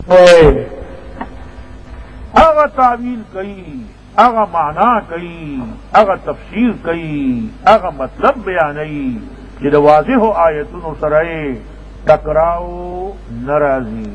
اغا تعویل کئی، اغا معنی کئی، اغا تفسیر کئی، اغا مطلب بیانئی کہ دا واضح ہو آیتن سرائے ٹکراؤ ناراضی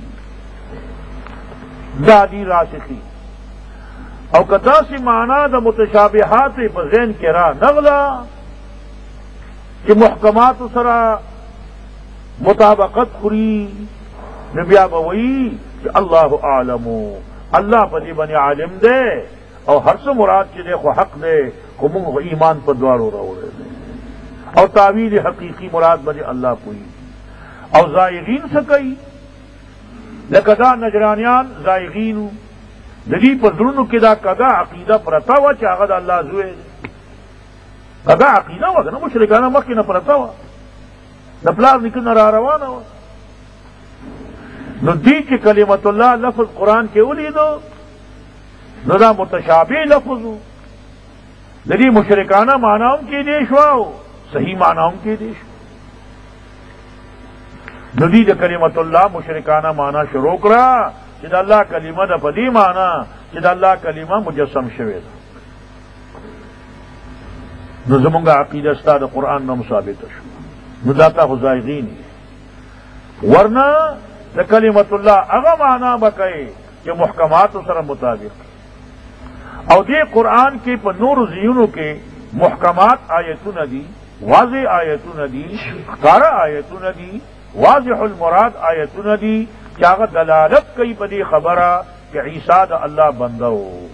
دادی راسخی او کدا سی معنی دا متشابہات بذہن کے راہ نغلا کہ محکمات سرا مطابقت خری نبیا بوئی کہ اللہ عالم اللہ پدی بنی عالم دے اور ہر سے مراد کے دے کو حق دے کو منگ ایمان پر دوار ہو رہا دے اور تعویل حقیقی مراد بنی اللہ کوئی اور زائغین سے کئی لکدا نجرانیان زائغین ندی پر درن کے دا کدا عقیدہ پرتا ہوا چاغد اللہ زوے کدا عقیدہ ہوا نا مشرکانہ مکی نہ پرتا ہوا نہ پلار نکلنا را روانہ ہوا نو دی کی کلمت اللہ لفظ قرآن کے اولی دو نو دا متشابہ لفظ ہو ندی مشرکانہ معناؤں کی دیشوا ہو صحیح معناؤں کی دیش ندی دا کلمت اللہ مشرکانہ معنی شروع کرا کہ اللہ کلمہ دا پدی معنی کہ اللہ کلمہ مجسم شوے دا نو زمونگا عقیدہ استاد قرآن نم ثابت شو نو داتا خزائغین ورنہ دا کلمت اللہ اغا معنی بکئے کہ محکمات سر مطابق او دے قرآن کے پر نور زیونوں کے محکمات آیتون دی واضح آیتون دی کارا آیتون دی واضح المراد آیتون دی کیا دلالت کئی بدی خبرہ کہ عیسیٰ دا اللہ بندہ ہو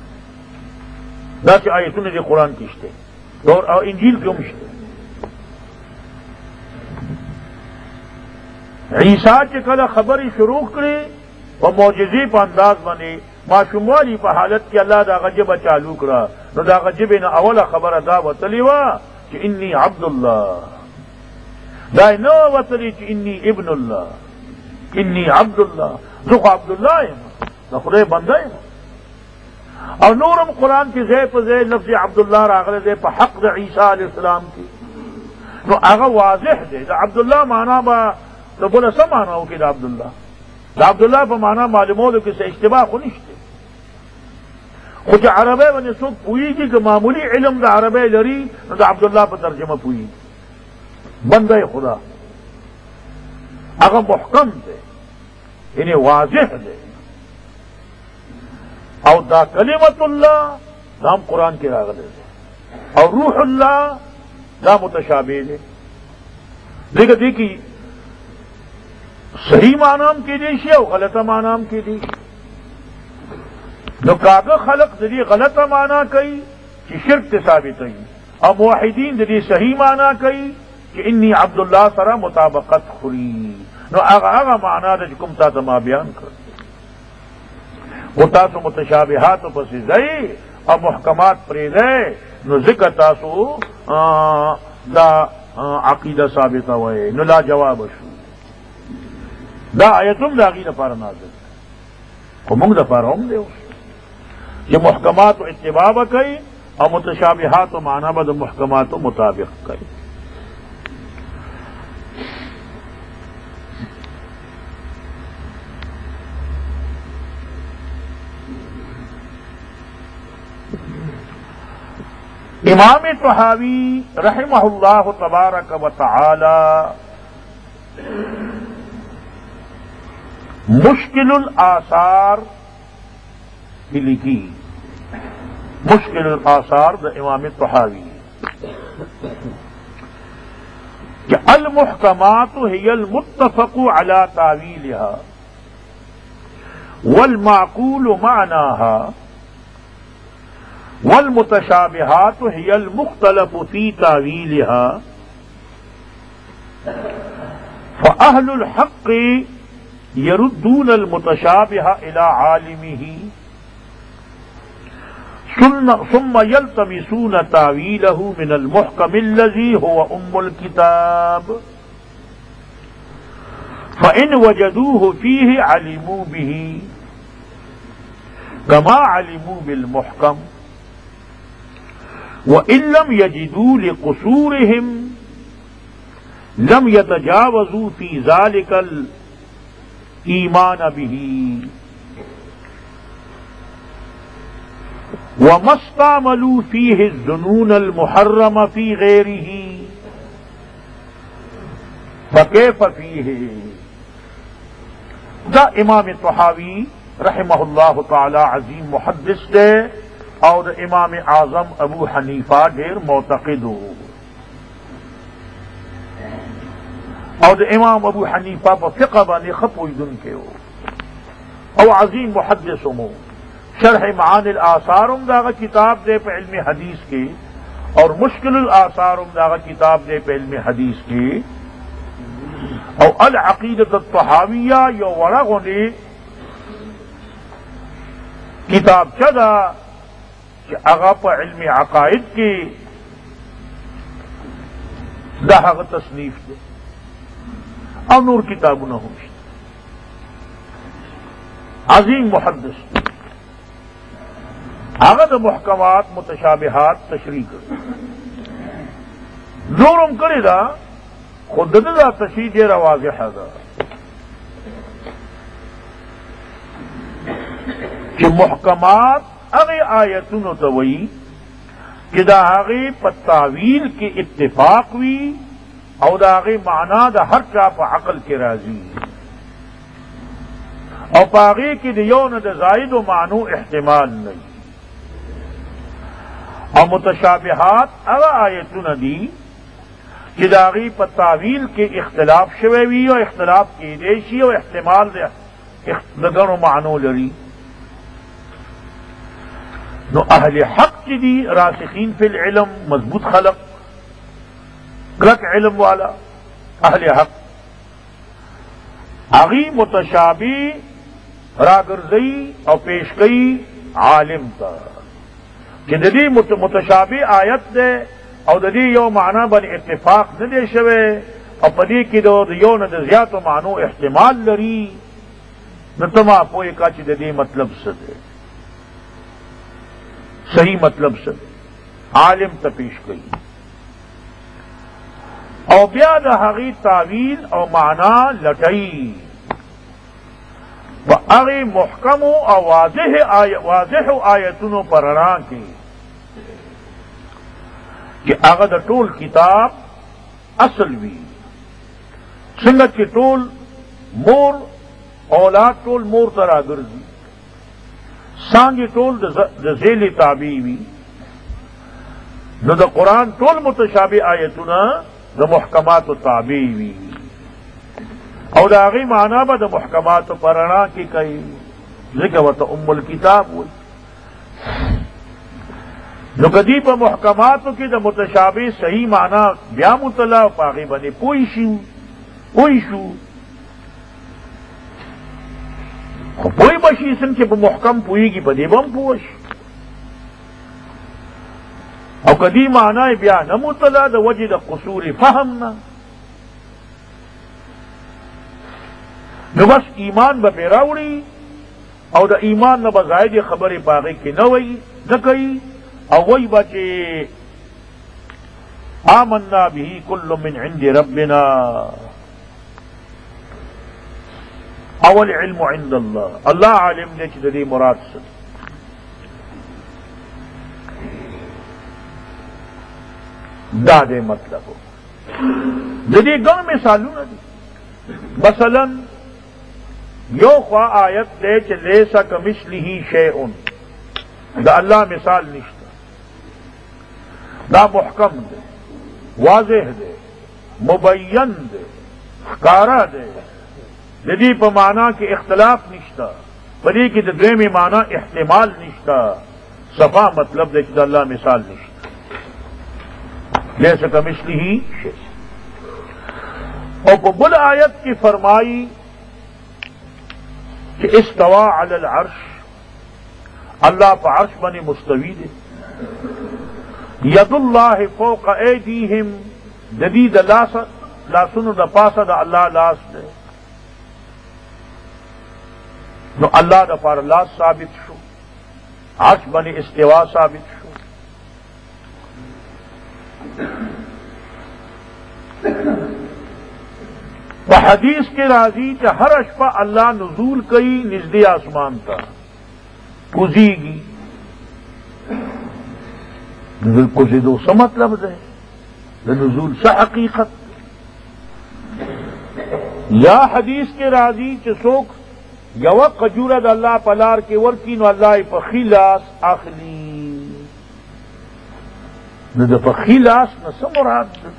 دا چی آیتون دی قرآن کشتے اور انجیل کیوں مشتے عیسیٰ کے کل خبری شروع کرے اور معجزی پہ انداز بنے معشوموالی پہ حالت کی اللہ دا غجب چالو کرا نو دا غجب نا اولا خبر ادا وطلیوا کہ انی عبد اللہ دا نو وطلی کہ انی ابن اللہ انی عبد اللہ زخ عبد اللہ ہے خدای بندہ ہے اور نورم قرآن کی زی پہ زی لفظ عبداللہ راغل دے پہ حق دا عیسیٰ علیہ السلام کی نو آغا واضح دے دا عبداللہ مانا با تو بولا سا مانا ہو کہ دا عبداللہ دا عبداللہ پہ مانا معلوموں دے کسے اشتباہ خونشتے خود عربے بنے سوک پوئی گی کہ معمولی علم دا عربے لری نو دا عبداللہ پہ ترجمہ پوئی بندہ خدا آغا محکم دے انہیں واضح دے اور دا کلمت اللہ دا ہم قرآن کے راغلے دے اور روح اللہ دا متشابہ دے دیکھی صحیح معنام کی دیشی اور غلط معنام کی دیشی نو کاغا خلق دلی غلط معنی کئی کہ شرک ثابت ہے اور موحدین دلی صحیح معنی کئی کہ انی عبداللہ سرا مطابقت خری نو آغا معنی دا جکم تا تما بیان کر وہ تاسو متشابہات پس زئی اور محکمات پریدے نو ذکر تاسو دا عقیدہ ثابت ہوئے نو لا جواب شو دا آیتم دا غیر پار نازل وہ منگ دا پار ہم دے یہ محکمات و اتباع کئی اور متشابہات و معنی بد محکمات و مطابق کئی امام طحاوی رحمہ اللہ تبارک و تعالی مشکل الآثار کی لکھی مشکل الآثار دا امام طحاوی کہ المحکمات هي المتفق على تاویلها والمعقول معناها والمتشابہات هي المختلف في تاویلها فأهل الحق يردون المتشابه إلى عالمه ثم يلتمسون تاويله من المحكم الذي هو الكتاب فإن وجدوه فيه علموا به كما علموا بالمحكم وإن لم يجدوا لقصورهم لم يتجاوزوا في ذلك الایمان به وما استعملوا فيه الظنون المحرم في غيره فكيف فيه. دا امام طحاوی رحمہ اللہ تعالی عظیم محدث دے اور امام اعظم ابو حنیفہ ڈیر معتقد ہو اور امام ابو حنیفہ پر فقہ بانے خپویدن کے ہو اور عظیم محدث ہو. شرح معانی الاثار داغا کتاب دے پہ علم حدیث کے اور مشکل الاثار داغا کتاب دے پہ علم حدیث کے اور العقیدۃ الطحاویہ یو ورغ نے کتاب چدا کہ اغا پہ علم عقائد کی داغا تصنیف دے اور نور کتاب نہ ہو. عظیم محدث آغد محکمات متشابہات تشریح کر زورم کرے دا خود دا تشریح دے واضح دا کہ محکمات اغی آیتون توئی کہ دا اغی پتاویل کی اتفاق وی او دا اغی معنی دا ہر چاپ عقل کے راضی او پاغی کی دیون دا زائد و معنو احتمال نہیں. اور متشابہات اغا آیتون دی کہ داغی پر تعویل کے اختلاف شویوی اور اختلاف کی دیشی اور احتمال دگن و معنو لری. نو اہل حق کی دی راسخین فی العلم مضبوط خلق گرک علم والا اہل حق اغی متشابی راگرزئی اور پیشگئی عالم تا کہ ددی متشابہ آیت دے اور ددی یو معنی بن اتفاق نہ دے شوے اور پدی کی دو یو نہ زیات و معنو احتمال لری نہ تما پوئے کا چی ددی مطلب سے دے صحیح مطلب سے دے عالم تپیش گئی اور بیا دہاغی تعویل اور معنی لٹئی و اغی محکم اور واضح آیتنوں پر رنا کی کہ اغد ٹول کتاب اصل بھی سنگت کی ٹول مور اولاد ٹول مور ترا گرزی سانگی ٹول ذیل تابی بھی نو دا قرآن ٹول متشابہ آیتنا دا محکمات و تابی بھی اور دا اغی معنی با دا محکمات و پرنا کی کئی ذکر و تا ام الکتاب ہوئی. نو کدی پا محکماتو کی دا متشابہ صحیح معنی بیا مطلع پاغی بنے پوئی شو پوئی بشی سن کے محکم پوئی کی بدی بم پوش او کدی معنی بیا نہ مطلع دا وجہ دا قصور فہم نا. نو بس ایمان با پیراوڑی او دا ایمان نہ بزائد خبر پاغی کی نہ وئی نہ کئی او وہی بچے آمنا بھی کل من عند ربنا اول علم عند اللہ اللہ عالم نے چدری مراد سے دادے مطلب ہو جدی گن مثالوں نہ دی مثلا یو خواہ آیت دے چ لیسا کمثلہ شیء دا اللہ مثال نشتا دا محکم دے واضح دے مبین دے خکارا دے جدی پا معنی کے اختلاف نشتا پدی کی دویمی معنی احتمال نشتا صفا مطلب دے کہ اللہ مثال نشتا لیسا کمثلہ شیء. اور بل آیت کی فرمائی کہ استوا علی العرش اللہ پا عرش بنی مستوی دے ید اللہ فوق ایدیہم جدید لاسن دا پاسا دا اللہ لاس دے نو اللہ دا پار لاس ثابت شو عرش بنی استوا ثابت شو. په حدیث کې راځي چې هر شپه الله نزول کوي نږدې آسمان ته کوزيږي. نزول کوزیدو څه مطلب دی؟ د نزول څه حقیقت؟ یا حدیث کې راځي چې څوک یوه قجوره د الله په لار کې ورکي نو الله یې په ښي لاس اخلي. نو د په ښي لاس نه څه مراد ده؟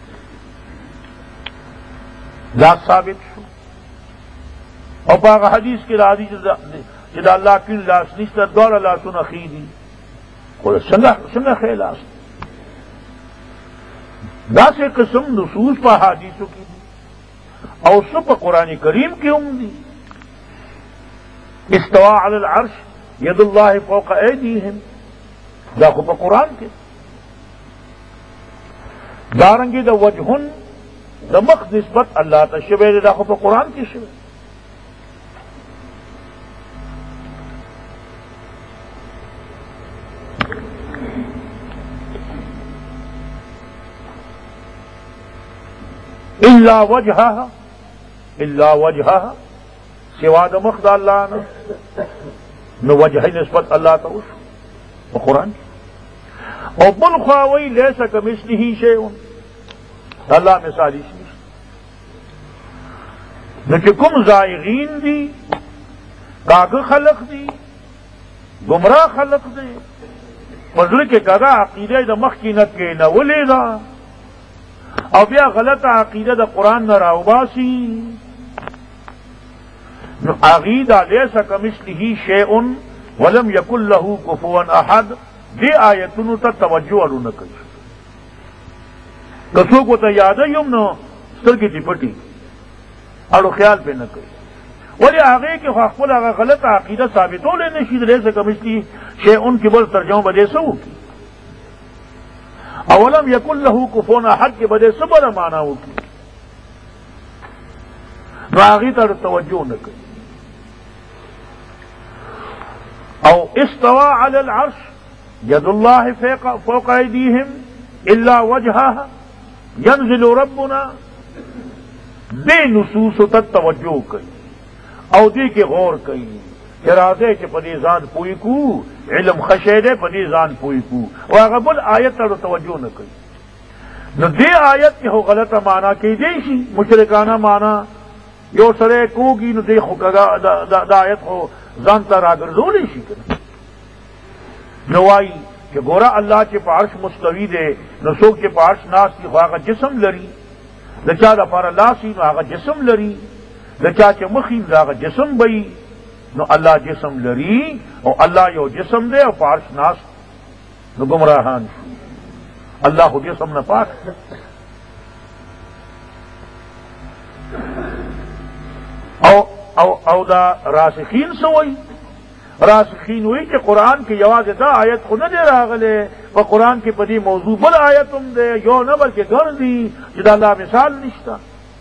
دا ثابت شو. او په هغه حدیث کې راځي چې د الله کیڼ لاس نشته، دواړه لاسونه ښي دي. خو څنګه ښی لاس؟ داسې قسم نصوص په حدیثو کې دي او څه په قرآن کریم کې هم دي. استوا علی العرش ید الله فوق ایدیهم، دا خو په قرآن کې. دارنګې د وجهن د مخ نسبت الله ته شوی دی، دا خو په قرآن کې شوی. الا وجهها سوا د مخ د الله نه، نو وجه نسبت الله ته وشو په قرآن کې. او بل خوا وی لیس کمثله شیء، الله مثال هیڅ نشته. نو چې کوم زائغین دي، کاږه خلق دي، گمراه خلق دي، په زړه کې کاږه عقیده د مخکینه کېنولې ده او بیا غلطه عقیده د قرآن نه راوباسي، نو هغې دا لیس کمثله شیء ولم یکن له کفوا احد دې آیتونو ته توجه ورونه کوي. که څوک ورته یاده یم نو سترګې دې پټي اړو خیال پې نه کوي. ولې هغې کې خو خپل هغه غلطه عقیده ثابتولی نه شي. د لیس کمثله شیء کې بل ترجمه به دې څه وکړي؟ اولم یکن له کفوا احد کې به دې څه بله معنا وکړي؟ نو هغې ته توجه نه کوي. او استوى على العرش ید الله فوق ایدیهم الا وجهها ينزل ربنا، دې نصوصو ته توجه کوي او دې کې غور کوي چې راځي چې په دې ځان پوي کو، علم خشی دی په دې ځان پوي کو، او هغه بل آیت ته توجه نه کوي. نو دې آیت کې هو غلطه معنا کېدی شي، مشرکانه معنا یو سره کوږي، نو دې خو دا آیت خو ځان ته راګرځولی شي کنه. نو وایي چې ګوره الله چې په عرش مستوي دی، نو څوک چې په عرش ناست دي خو هغه جسم لري. د چا دپاره لاس وي نو هغه جسم لري، د چا چې مخ وي نو هغه جسم به وي. نو الله جسم لري او الله یو جسم دی او په عرش ناست، نو ګمراهان شو. الله خو جسم نه پاک. او دا راسخین سوئی، راسخین ہوئی کہ قرآن کی یوازې دا آیت خو نه دی راغلی، په قرآن کې په دې موضوع بل آیت هم دی، یو نه بلکې ګڼ دي چې د الله مثال نشته.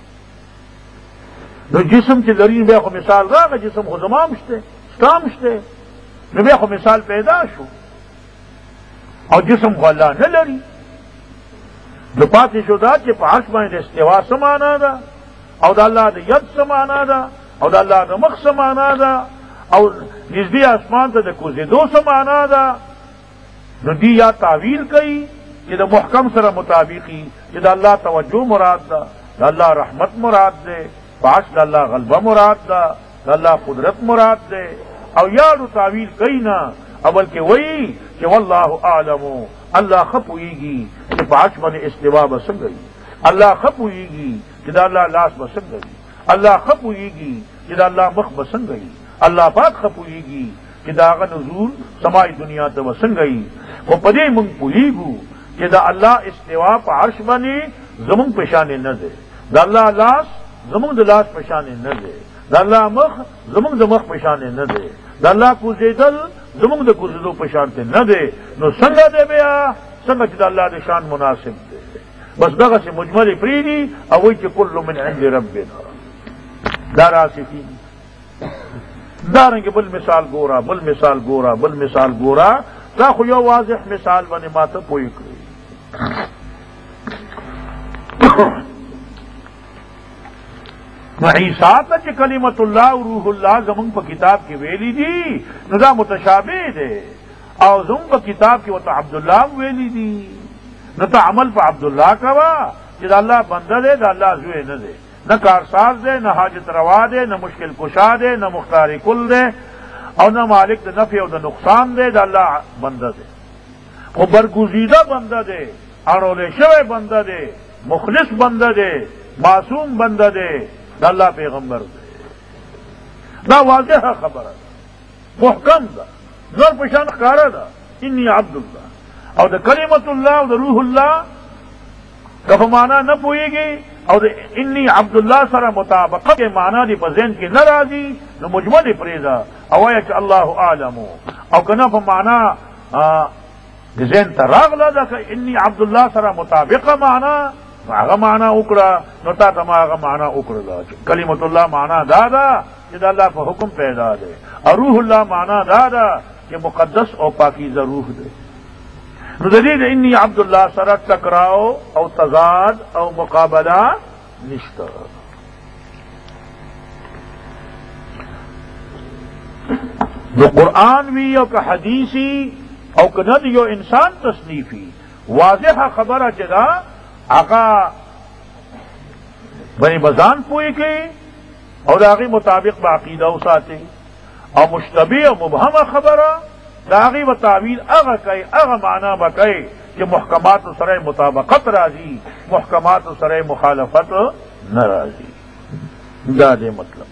نو جسم چې لري بیا خو مثال راغی، جسم خو زما هم شته ستا هم شته، نو بیا خو مثال پیدا شو. او جسم خو الله نه لري. نو پاتې شو دا چې په عرش باندې د استوا څه معنا ده، او د الله د ید څه معنا ده، او د الله د مخ څه معنا ده، او نږدې اسمان ته د کوزېدو څه معنا ده. نو دی یا تعویل کوي چې د محکم سره مطابقي، چې د الله توجه مراد ده، د الله رحمت مراد ده، پاش د الله غلبه مراد ده، د الله قدرت مراد ده. او یاړو تعویل کوي نه، اول کې وایي چې والله اعلم، الله ښه پوهېږي چې په عرش باندې استوا به څنګه وي، الله ښه پوهېږي چې د الله لاس به څنګه وي، الله ښه پوهېږي چې د الله مخ به څنګه وي، الله پاک ښه پوهېږي چې د هغه نزول سماعي دنیا ته به څنګه وي. خو په دې موږ پوهېږو چې د الله استوا په عرش باندې زموږ په شانې نه دی، د الله لاس زموږ د لاس په شانې نه دی، د الله مخ زموږ د مخ په شانې نه دی، د الله کوزېدل زموږ د کوزېدو په شان نه دی. نو څنګه دی بیا؟ څنګه چې د الله د شان مناسب دی. بس دغسې مجمل پرېږدي او وایي چې کل من عند ربنا. دا راسخین دارنګې بل مثال ګوره، بل مثال ګوره، بل مثال ګوره. دا خو یو واضح مثال باندې ماته پوه کړي. نو عیسیٰ ته چې کلمت الله او روح الله زمونږ په کتاب کې ویلي دي نو دا متشابه دی، او زمونږ په کتاب کې ورته عبدالله ویلي دي، نو ته عمل په عبدالله کوه چې د الله بنده دی، د الله زوی نه دی، نہ کارساز دے، نہ حاجت روا دے، نہ مشکل کشا دے، نہ مختار کل دے، اور نہ مالک د نفع او د نقصان دے، د اللہ بندہ دے، وہ برگزیدہ بندہ دے، اڑولے شوے بندہ دے، مخلص بندہ دے، معصوم بندہ دے، د اللہ پیغمبر دے. دا واضح خبر ہے، محکم دا، زور پشان خارا دا، انی عبد اللہ، اور دا کلمت اللہ اور دا روح اللہ کف مانا نہ پوئے گی، اور انی عبداللہ سره مطابقت کے معنی دی پزین کی نہ راضی نو مجمل پریزا اوایا کہ اللہ عالم او کنا په معنی ذهن تراغلا دا کہ انی عبداللہ سره مطابق معنی هغه معنی وکړه نو تا ته هغه معنی وکړه کلمت الله معنی دا چې د الله په حکم پیدا ده، او روح الله معنی دا کہ مقدس او پاکیزه روح ده. نو د دې د انی عبدالله سره ټکراو او تضاد او مقابله نشته. نو قرآن وی او که حدیثی او که نه یو انسان تصنیفی واضح خبره چې دا هغه بنی بزان پوئی کی اور داغی مطابق بعقیدہ ساتھی، اور مشتبہ او مبہم خبره داغی و تعویل اغا کئی اغا معنی بکئی کہ محکمات سرے مطابقت راضی، محکمات سرے مخالفت نہ راضی. دا دے مطلب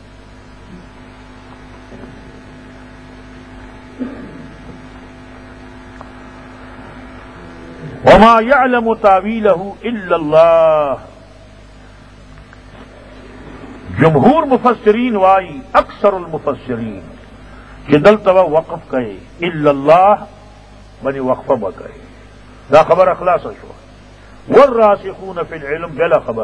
وما يعلم تاویلہ الا اللہ. جمہور مفسرین وائی اکثر المفسرین کہ دلتوا وقف کہے الا اللہ بنی وقفہ بکے دا خبر اخلاص شو والراسخون فی العلم بلا خبر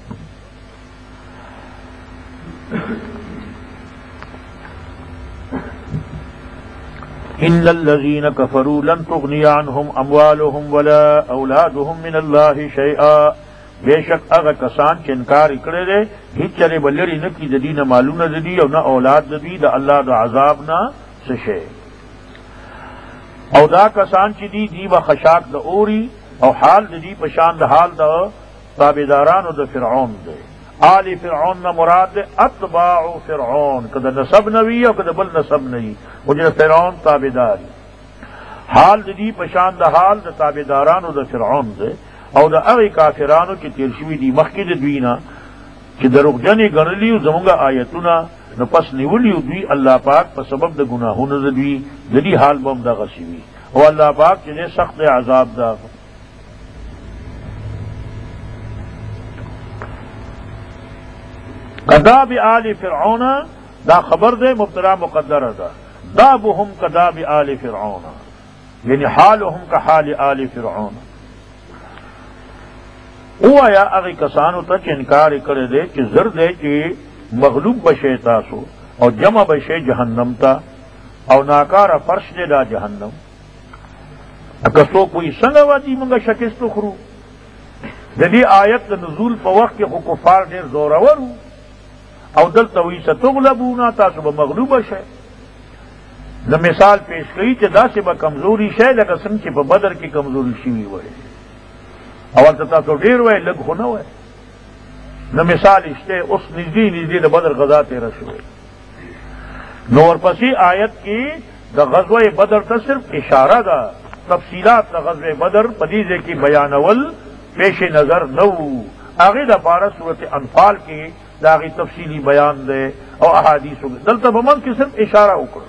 ان الذین کفروا لن تغنی عنہم اموالہم ولا اولادہم من اللہ شیئا. بے شک اگر کسان چې انکار کړي دي هیڅ چره بلری نه کی ددی نه مالونه ددی او نه اولاد ددی د الله د عذاب نه څه شي. او دا کسان چې دی و خشاک د اوري او حال ددی پشان د حال د تابعدارانو د فرعون دی. آل فرعون نه مراد اتباع فرعون، کده نسب نوی او کده بل نسب نوی وجه فرعون تابعداری. حال ددی پشان د حال د تابعدارانو د فرعون دی او د هغه کافرانو چې تیر شوي دي مخکې د دوی نه چې دروغجنې ګڼلي او زموږ آیتونه نو پس نیولي دوی الله پاک په سبب د ګناهونو د دوی د دې حال به هم دغسې وي، او الله پاک چې دی سخت عذاب ده. کداب آل فرعون دا خبر دے مبتدا مقدر ده، دابهم کداب آل فرعون یعنی حالهم کحال آل فرعون. او آیا اغی کسانو تا چه انکار کرے دے چه زر دے چه مغلوب بشے تاسو او جمع بشے جہنم تا او ناکار فرش دے دا جہنم. اکسو کوئی سنگا وادی منگا شکستو خرو دی آیت نزول پا وقت خو کفار دیر زورورو او دل توی ستغلبونا تاسو با مغلوب بشے. نہ مثال پیش کئی چه دا سے با کمزوری شے لگا سنگ چه پا بدر کی کمزوری شوی ہوئے اول تتا تو ډیر وای لږ خو نه وای. نو مثال شته اوس نږدې د بدر غزا تیره شوې. نو ورپسې آیت کې د غزوه بدر ته صرف اشاره ده، تفصیلات د غزوه بدر په دې ځای کې بیانول پیش نظر نه وو. هغې دپاره صورت انفال کې د هغې تفصیلي بیان دی او احادیثو دلته په منځ کې صرف اشاره وکړه.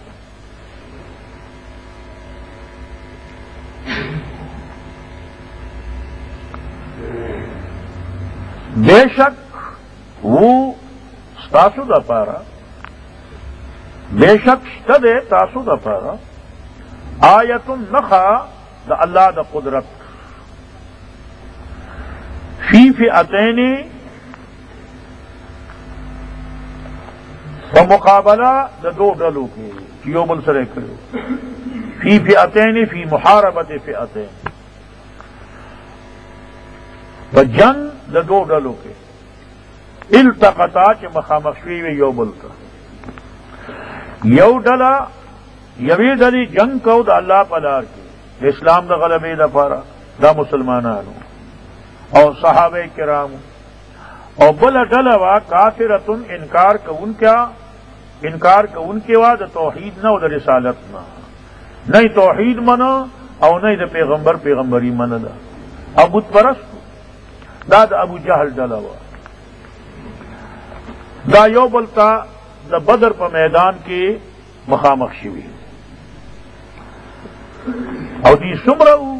بے شک وہ تاسو دا پارا بے شک شتد تاسو دا پارا آیت نخا دا اللہ دا قدرت فی فئتین فمقابلہ دا دو ڈلو کے کیو بل سرے کرو فی فئتین فی محاربت فئتین جنگ د دو ڈلوں کے التقطا چې مخامخ شوي وي یو بل ته. یو ډله یوې ډلې جنگ کو د الله په لار کې د اسلام د غلبې دپاره، دا مسلمانانو او صحابه کرامو، او بله ډله وا کافرتن انکار کوونکې وا د توحید نه او د رسالت نه، نه توحید منه او نه د پیغمبري منله، او بت پرست. دا د ابو جهل ډله وا. دا یو بل ته د بدر په میدان کې مخامخ شوي او دی څومره وو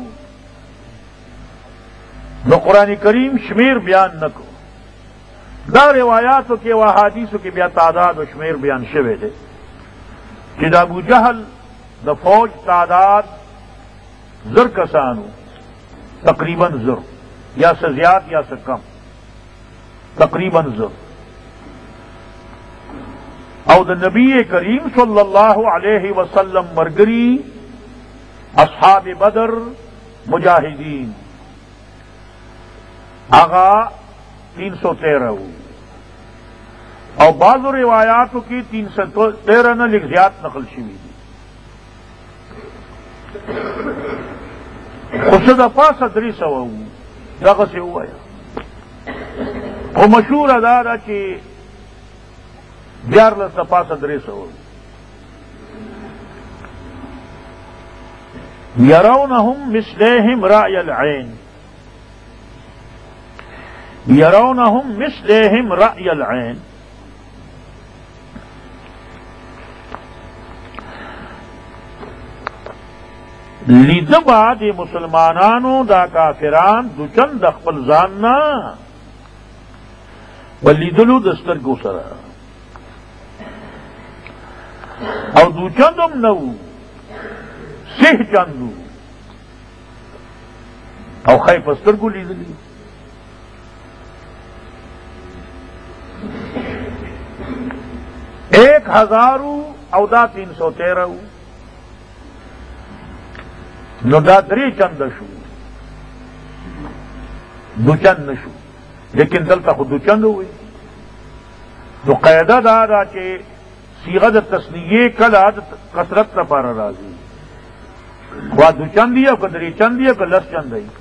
نو قرآن کریم شمیر بیان نکو. دا روایاتو کې او احادیثو کې بیا تعداد و شمیر بیان شوی دی چې د ابو جهل د فوج تعداد 1000 کسانو، تقریباً 1000 یا سے زیاد یا سے کم، تقریباً 1000. او د نبی کریم صلی اللہ علیہ وسلم مرگری اصحاب بدر مجاہدین آغا 313 ہو، اور بعض روایاتوں کی 313 نہ لکھ زیاد نقل شوی دی. خود پاس 300 ہو دغه سے ہوا یا وہ مشہور ادارہ کہ 11 پاس 300 ہو. یرونہم مثلہم رأی العین، یرونہم مثلہم رأی العین. لیده با دی مسلمانانو دا کافران دو چند خپل ځان نه ولیدلو د سترګو سره، او دو چندم نو سه چندو او خی په سترګو لیدلی. ایک 1000 او دا 313 نو دا 3 چند شو، دو چند نشو، لیکن دلته خو دو چند ہوئی. نو قاعده دا چې صیغه د تثنیه کله د کثرت لپاره راځي، خوا دو چند دی او که 3 چند دی او که 10 چند دی،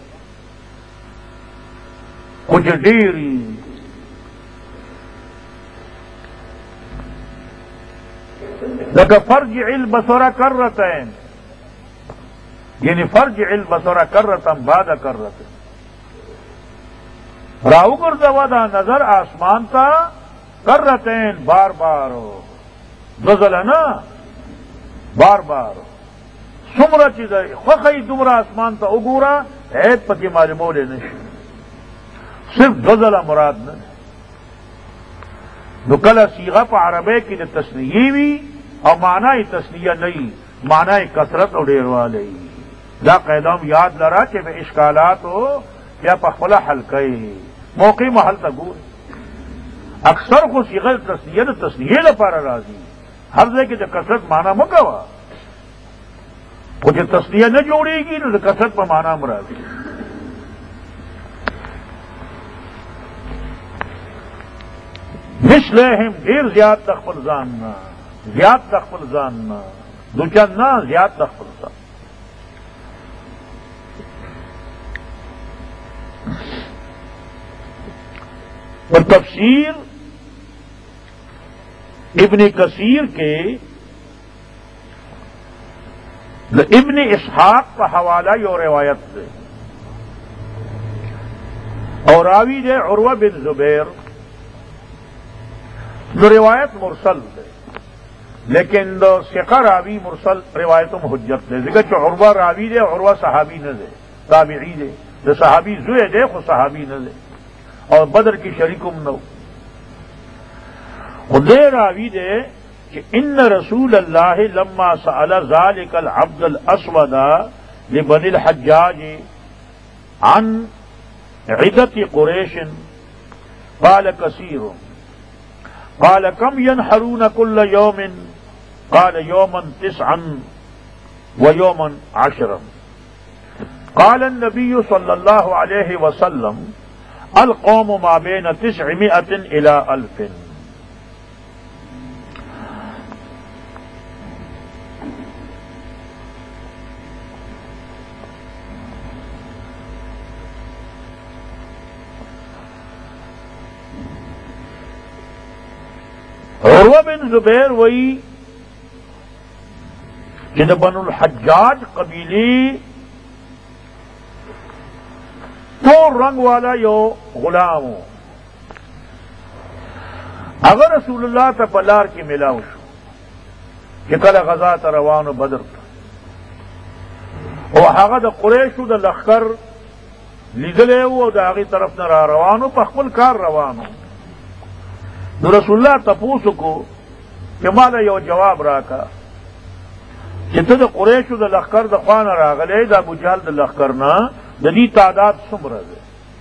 خو چې ډېرې لکه فرجع البصر کرتین، یعنی فرجع البصر کرتن بعد کرتن، راو گرزوا دا نظر آسمان تا کرتین بار بار غزلنا بار بار سمرا چیز خوخی دمرا آسمان تا اگورا عید پکی معلومولے نشی، صرف غزل مراد نه. نو کله صیغه په عربی کې د تثنیه وي او معنی تثنیه نه وي، معنی کثرت او ډیروالی. دا قاعده یاد لرا چې په اشکالات او یا په خپل حل کوي موقع محل ته ګور. اکثر خو صيغه تسنیه د تسنیه لپاره راځي، هر ځای کې د کثرت معنا مکوا، خو چې تسنیه نه جوړیږي نو د کثرت په معنا مرادي. مثلهم ډیر زیات تخپل ځان نه، زیات تخپل ځان نه، دوچن نه زیات تخپل ځان. اور تفسیر ابن کثیر کے ابن اسحاق کا حوالہ یہ روایت دے اور راوی دے عروہ بن زبیر، جو روایت مرسل دے لیکن دو ثقہ راوی مرسل روایتوں میں حجت دے، ذکر جو عروہ راوی دے عروہ صحابی نہ دے، تابعی دے، جو صحابی زوئے دے خود صحابی نہ دے اور بدر کی شریکم نو. خدے راوی دے کہ ان رسول اللہ لما سأل ذلك العبد الاسود لبني الحجاج عن عدة قریش قال كثير، قال كم ينحرون كل يوم؟ قال يوما 9 ويوما 10. قال النبي صلى الله عليه وسلم القوم ما بین 900 الی 1000. عروہ بن زبیر وئی کہ بنو الحجاج قبیلی تو رنگ والا یو غلام ہو اگر رسول اللہ تا پلار کی ملاو شو کہ کل غزا تا روانو بدر تا او هغه د قریشو د لخر لیدلے او د هغه طرف نه را روانو په خپل کار روانو. نو رسول اللہ تپوسو کو کہ مالا یو جواب راکا چې ته د قریشو د لخر د خوانه راغلی د ابو جهل د لخر نه د دې تعداد څومره دی؟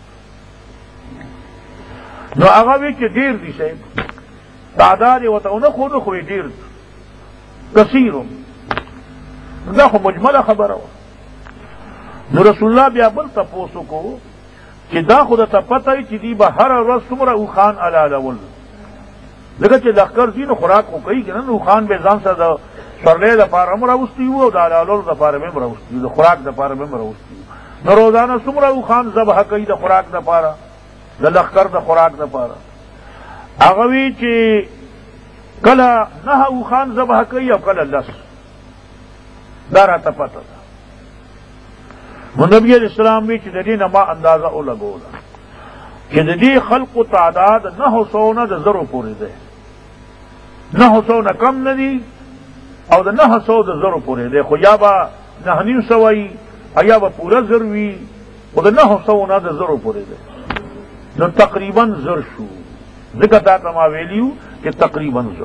نو هغه وی چې ډیر دي صاحب، تعداد یې ورته ونه ښوده خو یې ډیر کثیر. دا خو مجمله خبره وه. نو رسول الله بیا بل تپوسو کو چې دا خو درته پته وي چې دوی به هره ورځ څومره اوښان علالول، ځکه چې لښکر ځي نو خوراک خو کوي که نه، نو اوښان به ځان سره د سورلۍ دپاره هم راوستي وو او د علالولو دپاره به هم راوستي وو، د خوراک دپاره به هم راوستي وو. نو روزانه څومره اوښان ذبحه کوي د خوراک دپاره، د لښکر د خوراک دپاره. هغه وی چې کله 9 اوښان ذبحه کوي او کله 10. دا راته پته ده. نو نبی علیہ السلام وی چې د دې نه ما اندازه ولګوله چې د دې خلقو تعداد 900 نه د 0 پورې دی، 900 نه کم نه دي او د 900 د 0 پورې دی، خو یا به 9.5 وي یا به پوره 0 وي، خو د 900 نه د 0 پورې دی. نو تقریبا 0 شو، ځکه تا ته ما ویلیو چې تقریبا 0.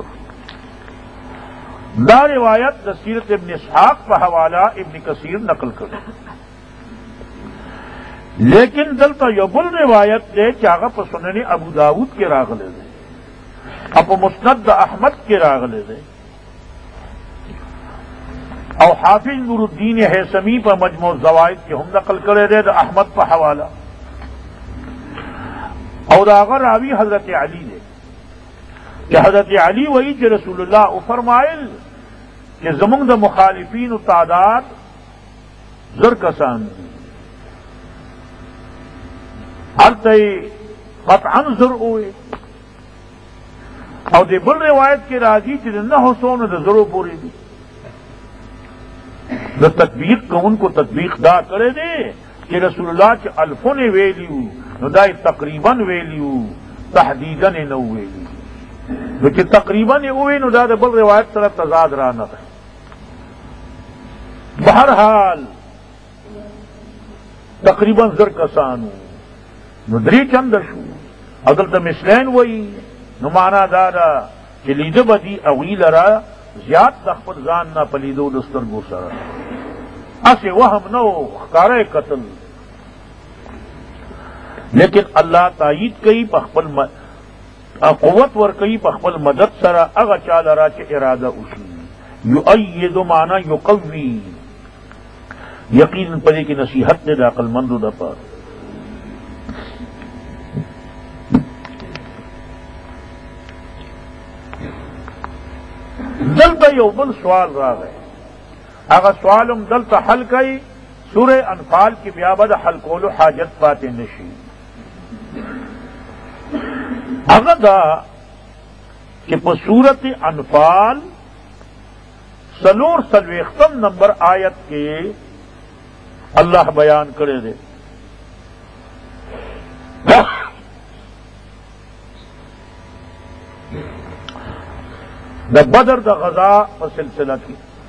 دا روایت د سیرت ابن اسحاق په حوالہ ابن کثیر نقل کړي. لیکن دلتا یو بل روایت دے چې هغه په سنن ابو داود کې راغلی دی او په مسند احمد کې راغلی دی او حافظ نور الدین حیثمی په مجموع الزوائد کې هم نقل کړی دی د احمد په حواله، او دا هغه راوی حضرت علی دی چې حضرت علی وایي چې رسول الله او فرمایل کہ زمونږ د مخالفینو تعداد 1000 کسان دي. هلته قطعا 1000 ہوئے، او د بل روایت کې راځي چې د 900 نه د 0 پورې دي. د تطبیق کوونکو تطبیق دا کړی دی چې رسول الله چې الفونه ویلیو نو دا تقریبا ویلیو، تحدیدا نه ویلیو. نو چې تقریبا یې ووی نو دا د بل روایت سره تضاد را نه ده. بہرحال تقریبا 1000 کسانو نو 3 چند شو. اگر ته مثلین وی نو معنا دا ده چې لیده بدی اوی لرا زیاد د خپل ځان نه پلیدو د سترګو سره، اسې وهم نو ښکاره قتل. لیکن الله تایید کوي په خپل قوت ور کوي په خپل مدد سره هغه چا لرا چې اراده وشي. یؤید معنا یقوی، یقینا پدې کې نصیحت دې د عقلمندو دپاره. دلته یو بل سوال راغی، هغه سوال هم دلته حل کوي. سورہ انفال کې بیا به د حل کولو حاجت پاتې نشي. هغه دا چې په سورت انفال 43 نمبر آیت کې اللہ بیان کرے دے دا بدر دا غزا پر سلسلہ کی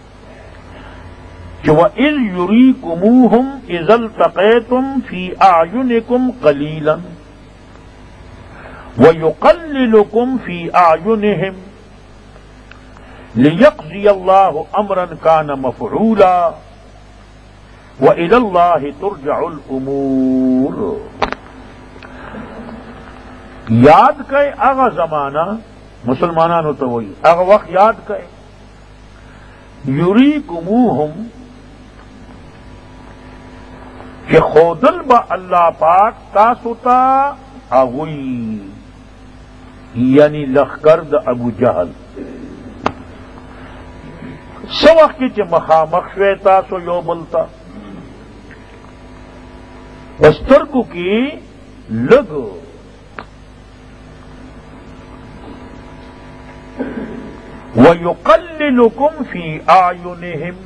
کہ وَإِذْ يُرِيكُمُوهُمْ إِذَا الْتَقَيْتُمْ فِي أَعْيُنِكُمْ قَلِيلًا وَيُقَلِّلُكُمْ فِي أَعْيُنِهِمْ لِيَقْضِيَ اللَّهُ أَمْرًا كَانَ مَفْعُولًا وَإِلَى اللَّهِ تُرْجَعُ الْأُمُورُ. یاد کرے اغا زمانہ مسلمانانو تو وہی اغا وقت یاد کرے. یُریکُمُوهُمْ کہ خودل با اللہ پاک تاسو تا اغوی یعنی لخکر د ابو جہل سو وقت کی مخامخ شوی تاسو یو بلتا استرگو کی لگو وَيُقَلِّلُكُمْ فِي أَعْيُنِهِمْ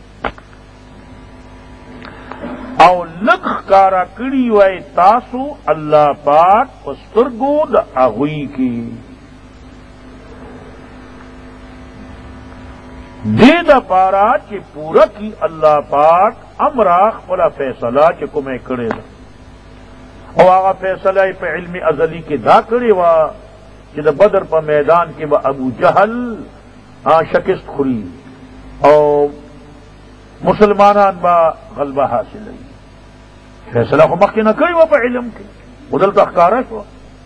او لگ کارا کری وی تاسو اللہ پاک پسترگو دا اغوی کی دے دا پارا چی پورا کی اللہ پاک امراخ پلا فیصلہ چی کمیں کرے دا او آغا فیصلہ پہ علم ازلی کی دا کرے وا چی دا بدر پا میدان کی با ابو جہل شکست خوری او مسلمانان با غلبہ حاصل ہے فیصلہ کو مخی نہ کری وہ پہ علم کی ادل تخکارا شو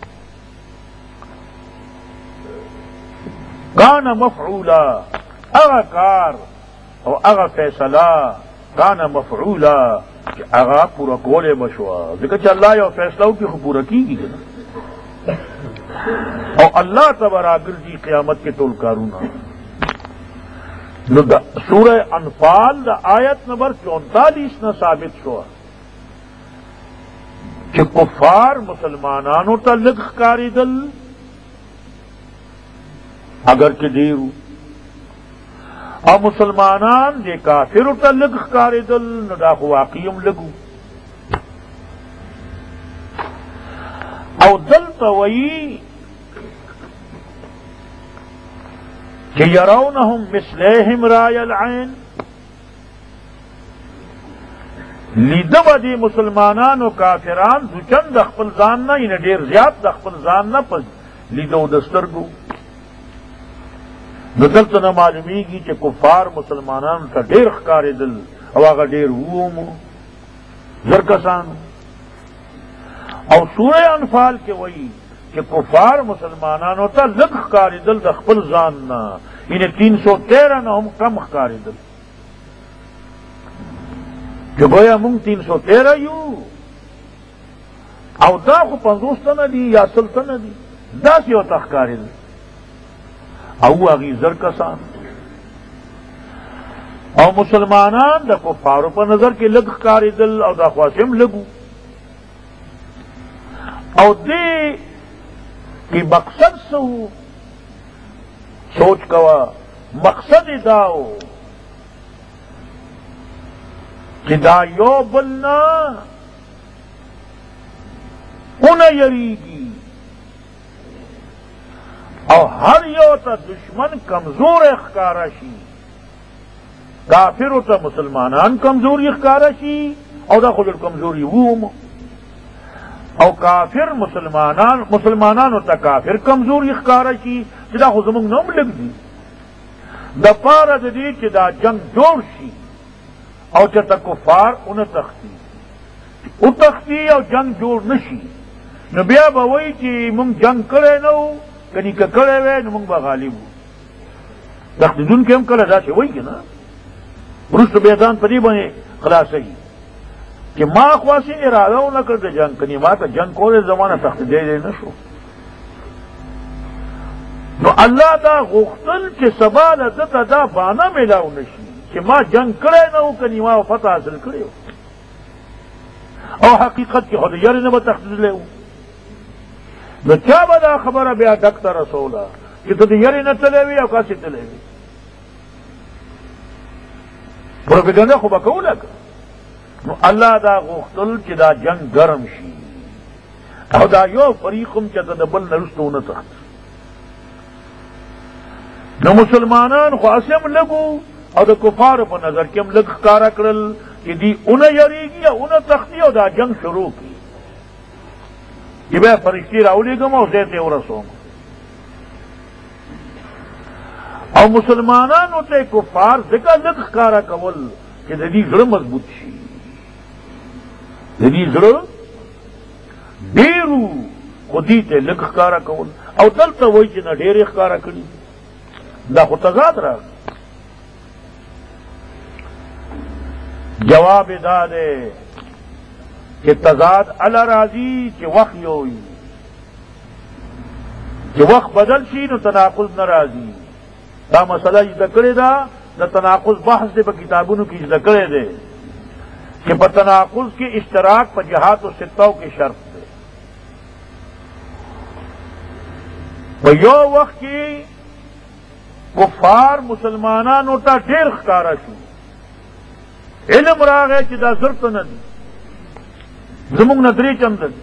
کان مفعولا اغا کار او اغا فیصلہ کان مفعولا اغا پورا کولے بشوا ذکر چا اللہ یو فیصلہ کی خود پورا کی گی نا او اللہ تبارا گرجی قیامت کے طول کارونا سورہ انفال دا آیت نمبر 44 نہ ثابت شوا کہ کفار مسلمانانو تا لگ کاری دل اگر کہ دیرو اور مسلمانان دے کافرو تا لگ کاری دل ندا واقعیم لگو او دل توئی کہ یرونہم مثلیہم رای العین لیدب دی مسلمانان و کافران دو چند دخپل زاننا یعنی دیر زیاد دخپل زاننا پس لیدو دسترگو ندلتا نمعلومی گی کہ کفار مسلمانان تا دیر خکار دل او آگا دیر وومو زرکسان او سورہ انفال کے وئی کہ کفار مسلمانان تا لگ خکار دل دخپل زاننا یعنی 313 نہ ہم کم خکار دل کہ گویا منگ 313 یو او دا خو 50 تنه دی یا 100 تنه دی دا سیو تخکاری دی او اغی زر کسان او مسلمانان دا کفارو پر نظر کی لگ خکاری دل او دا خواسم لگو او دی کی مقصد سو سوچ کوا مقصد داو کہ دا یو بلنا انہیں یریگی اور ہر یو تا دشمن کمزور اخکارشی کافر تا مسلمانان کمزوری اخکارشی اور دا خود کمزوری ووم او کافر مسلمانان تا کافر کمزوری اخکارشی دا خود زمانگ نم لگ دی دا پارا دی چی دا جنگ جوڑ شی او چتا کفار انہیں تختی او تختی او جنگ جوڑ نشی نو بیا با وئی چی منگ جنگ کرے نو کنی که کرے وے نو منگ با غالبو تختی دن کے ہم کرے دا چی وئی کنا برست بیدان پدی بنے خلاصی کہ ما خواسی ارادہ نہ کرتے جنگ کنی ما تا جنگ کولے زمانہ تختی دے نشو نو اللہ دا غختل چی سبال دتا دا بانا ملاو نشی کہ ما جنگ کرے نہ ہو کنی ما فتح حاصل کرے ہو او حقیقت کی خود یاری نہ بتخصیص لے ہو نو کیا بدا خبر بیا ڈکتا رسولا کہ تو یاری نہ چلے ہوئی او کاسی چلے ہوئی پروپیگنڈا خوبا کہو لگا نو اللہ دا غختل چی دا جنگ گرم شی او دا یو فریقم چا دا بل نرستو نتخت نو مسلمانان خواسم لگو او دا کفار پر نظر کم لگ کارا کرل کہ دی انہیں یریگی یا انہیں تختی او دا جنگ شروع کی کہ بے فرشتی راولی گم او زیتے و رسوم او مسلمانان ہوتے کفار ذکر لگ کارا کول کہ دی زر مضبوط شی دی زر دیرو خودی تے لگ کارا کول او دلتا وی چی نا دیر اخکارا کری دا خود تضاد رہا جواب دا دے کہ تضاد علا راضی کہ وقت ہوئی چې وخت بدل شي نو تناقض نه راځي. دا مسله زده کړې ده، د تناقض بحث دې په کتابونو کې زده کړی دی چې په تناقض کې اشتراک په جهات و ستو کې شرط دی. په یو وخت کې کفار مسلمانانو ته ډېر ښکاره شو، علم راغی چې دا زر ته نه دي، زمونږ نه درې چنده دي.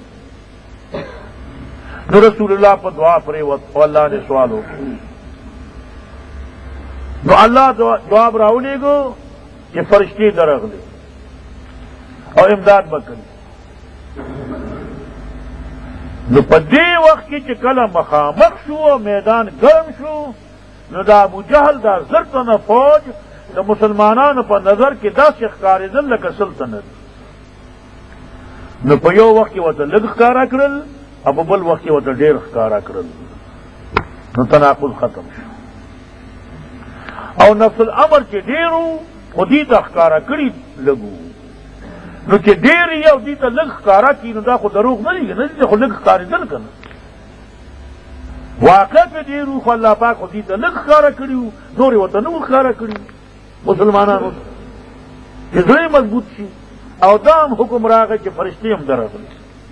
نو رسول الله په دعا پرېوت او الله نے سوال وکړو، نو الله جواب راولېږو چې فرشتې درغلي او امداد وکړي. نو په دې وخت کې چې کله مخامخ شو او میدان ګرم شو، نو دا ابو جهل دا زر تنه فوج د مسلمانانو په نظر کې داسې ښکارېدل لکه سل تنه دي. نو په یو وخت کې ورته لږ ښکاره کړل او په بل وخت کې ورته ډېر ښکاره کړل، نو تناقض ختم شو. او نفس الامر چې ډېرو خو دې ته ښکاره کړي لږو، نو چې ډېر یې او دې ته لږ ښکاره کړي نو دا خو دروغ نه دي، نه دي خو لږ ښکارېدل که نه. واقع پې ډېرو خو الله پاک خو دې ته لږ ښکاره کړي وو، نور یې ورته نه وو ښکاره کړي مسلمانانو ته چې زړه مضبوط شي. او دا هم حکم راغی چې فرشتې هم درغلي.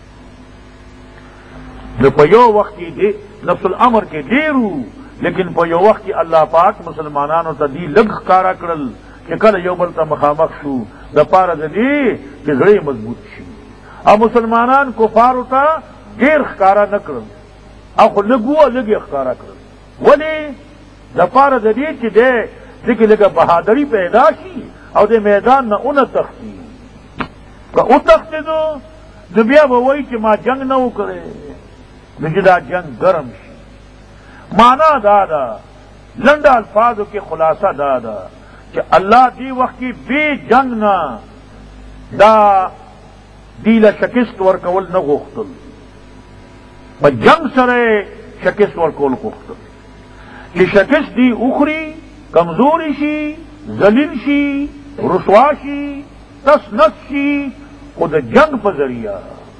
نو په یو وخت کې نفس الامر کې ډېرو، لیکن په یو وخت کې الله پاک مسلمانانو ته دې لږ ښکاره کړل چې کله یو بل ته مخامخ شو د پاره د دې چې زړه مضبوط شي. او مسلمانان کفارو ته ډېر ښکاره نه کړل او خو لږ وو لږ یې ښکاره کړل. ولې؟ د پاره د دې چې دی دې لږه بهادري پیدا شي او د میدان نه اونه تښتي. که وتښتېدو نو بیا به وایي چې ما جنګ نه و کړی، نو چې دا جنګ ګرم شي. معنا دا ده، لنډ الفاظو کې خلاصه دا ده چې الله دې وخت کې بې جنگ نه دا دې له شکست ورکول نه غوښتل، په جنگ سره شکست ورکول غوښتل چې شکست دې وخوري، کمزوري شي، ذلیل شي، رسوا شي، تس نس شي، خو د جنگ په ذریعہ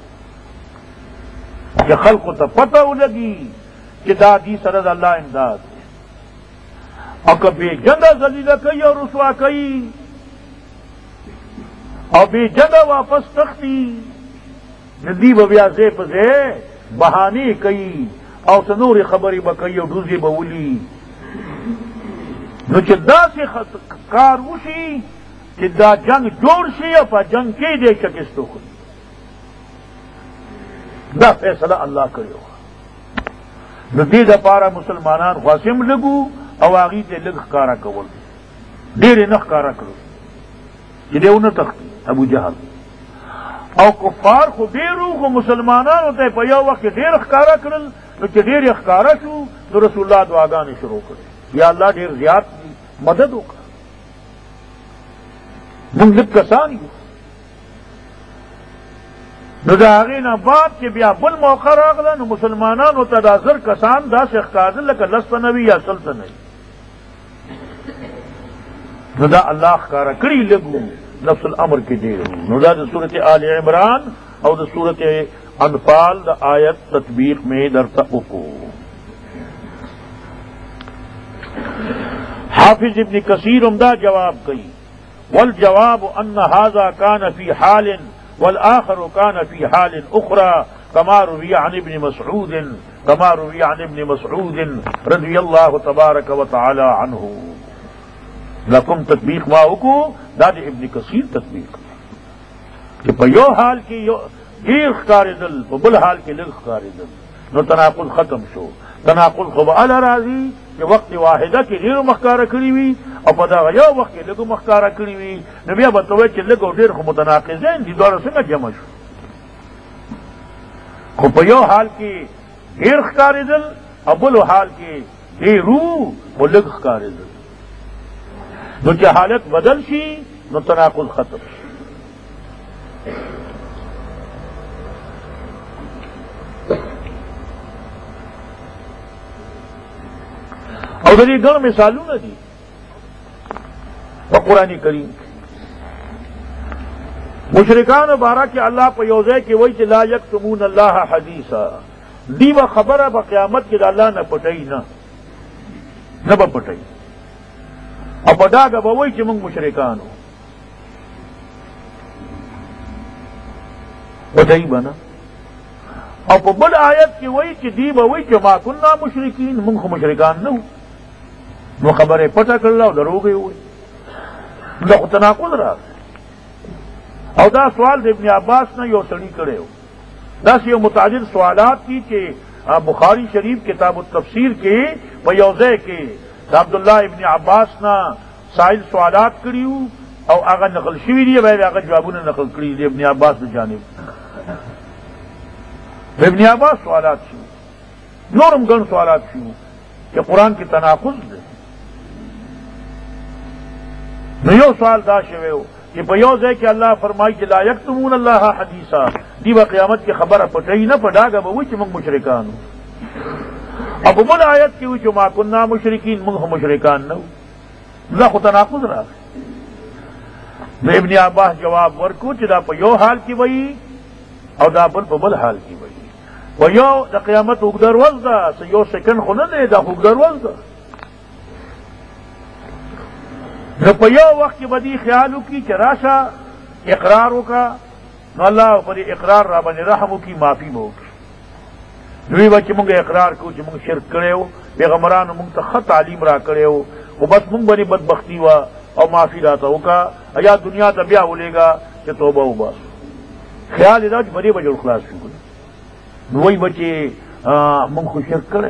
چې خلقو ته پته ولګي چې دا دې سره د الله امداد دی. او که بې جنګه ذلیله کوي او رسوا کوي او بې جنګه واپس تښتي، نو دوی به بیا ځای په ځای بهانې کوي او څه نورې خبرې به کوي او ډوزې به ولي. نو چې داسې کار وشي چې دا جنگ جوړ شي او په جنگ کې دې شکست وخوري، دا فیصله الله کړې وه. نو دې دپاره مسلمانان خاصم لګو او هغې ته لږ ښکاره کول، ډېر یې نه ښکاره کړل چې دی ونه تښتي ابو جهل. او کفار خو ډېرو، خو مسلمانانو ته په یو وخت کې ډېر ښکاره کړل. نو چې ډېر یې ښکاره شو نو رسول الله دعاګانې شروع کړې، یا الله ډېر زیات دي، مدد وکړه، موږ لږ کسان یو. نو د هغې نه بعد چې بیا بل موقع راغله نو مسلمانانو ته دا زر کسان داسې ښکارېدل لکه لس تنه وي یا سل تنه وي. نو دا الله ښکاره کړي لږو، نفس الامر کې ډېر. نو دا د صورت آل عمران او د صورت انفال د آیت تطبیق میں درته وکړو. حافظ ابن کثیر عمدہ جواب کوي، والجواب ان هذا كان في حال والآخر كان في حال أخرى كما روي عن ابن مسعود رضي الله تبارك وتعالى عنه. لکم تطبیق ما وکړو دا د ابن کثیر تطبیق چې په یو حال کې ډېر ښکارېدل، په بل حال کې لږ ښکارېدل، نو تناقض ختم شو. تناقض خو به هله راځي چې وخت واحده کې ډېرو مخکاره کړي وي او په دغه یو وخت کې لږو مخکاره کړي وي، نو بیا به ته وایې چې لږ او ډېر خو متناقضین دي، دواړه څنګه جمع شو؟ خو په یو حال کې ډېر ښکارېدل او بل حال کې ډېرو خو لږ ښکارېدل. نو چې حالت بدل شي نو تناقض ختم شي. او د دې ګڼ مثالونه دي په قرآن کریم. مشرکانو باره کې الله په یو ځای کې وایي چې لا یکتمون الله حدیثا، دی و خبره په قیامت کې د الله نه پټي نه به پټي او په ډاګه به وایي چې موږ مشرکانو پټي به نه. او په بل آیت کې وایي چې دی به وایي چې ما كنا مشرکین، موږ خو مشرکان نه وو. نو خبره پټه کړل او دروغ یې وایي، دا خو تناقض راغی. او دا سوال د ابن عباس نه یو سړي کړی و. داسې یو متعدد سوالات دي چې بخاری شریف کتاب التفسیر کې په یو ځای کې د عبدالله ابن عباس نه سائل سوالات کړي وو او هغه نقل شوي دي، باید هغه جوابونه نقل کړي دي ابن عباس د جانب. ابن عباس سوالات شو، نورم ګڼ سوالات شو چې قرآن کې تناقض دی. نو یو سوال دا شوی و کہ په یو ځای کې الله فرمایي چې لا یکتمون الله حدیثا، دی به قیامت کې خبره پټوي نه، په ډاګه به وایي چې موږ مشرکان وو. او په بل آیت کې وایي چې ما كنا مشرکین، موږ هم مشرکان نه وو. دا خو تناقض راغی. نو ابن عباس جواب ورکو چې دا په یو حال کې وایي او دا بل په بل حال کې وایي. په یو د قیامت اوږده ورځ ده، یو سیکنډ خو نه دی، دا اوږده ورځ ده. نو په یو وخت کې به دې خیال وکړي چې راشه اقرار وکړه، نو الله پر اقرار را باندې رحم وکړي، معافي به وکړي. دوی به چې موږ اقرار کوو چې موږ شرک کړی وو، پیغمبرانو موږ ته ښه تعلیم را کړی وو، خو بس موږ باندې بدبختي وه او معافي راته وکړه، یا دنیا ته بیا ولېږه چې توبه وباسو. خیال یې دا چې بری به جوړ خلاص شو. نو وایي به چې موږ خو شرک کړی.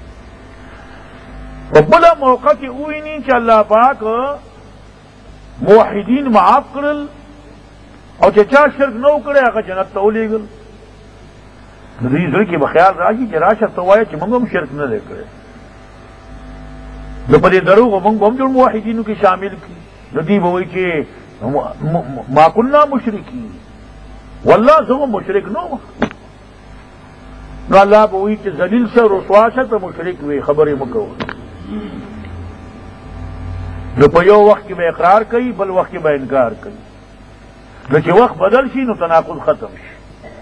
په بله موقع کې وویني چې الله پاک موحدین معاف کړل او چې چا شرک نه وکړی هغه جنت ته ولېږل. نو دوی زړه کې به خیال راشي چې راشه ته ووایه چې موږ هم شرک نه دی کړی. نو په دې دروغو موږ به هم جوړ موحدینو کې شامل کړي. نو دوی به وایي چې ما كنا مشرکین، والله زه هم مشرک نه وم. نو الله به وایي چې ذلیل شه رسوا شه ته مشرک وې، خبرې مه کوه. نو په یو وخت کې به اقرار کوي، بل وخت کې به انکار کوي. نو چې وخت بدل شي نو تناقض ختم شي.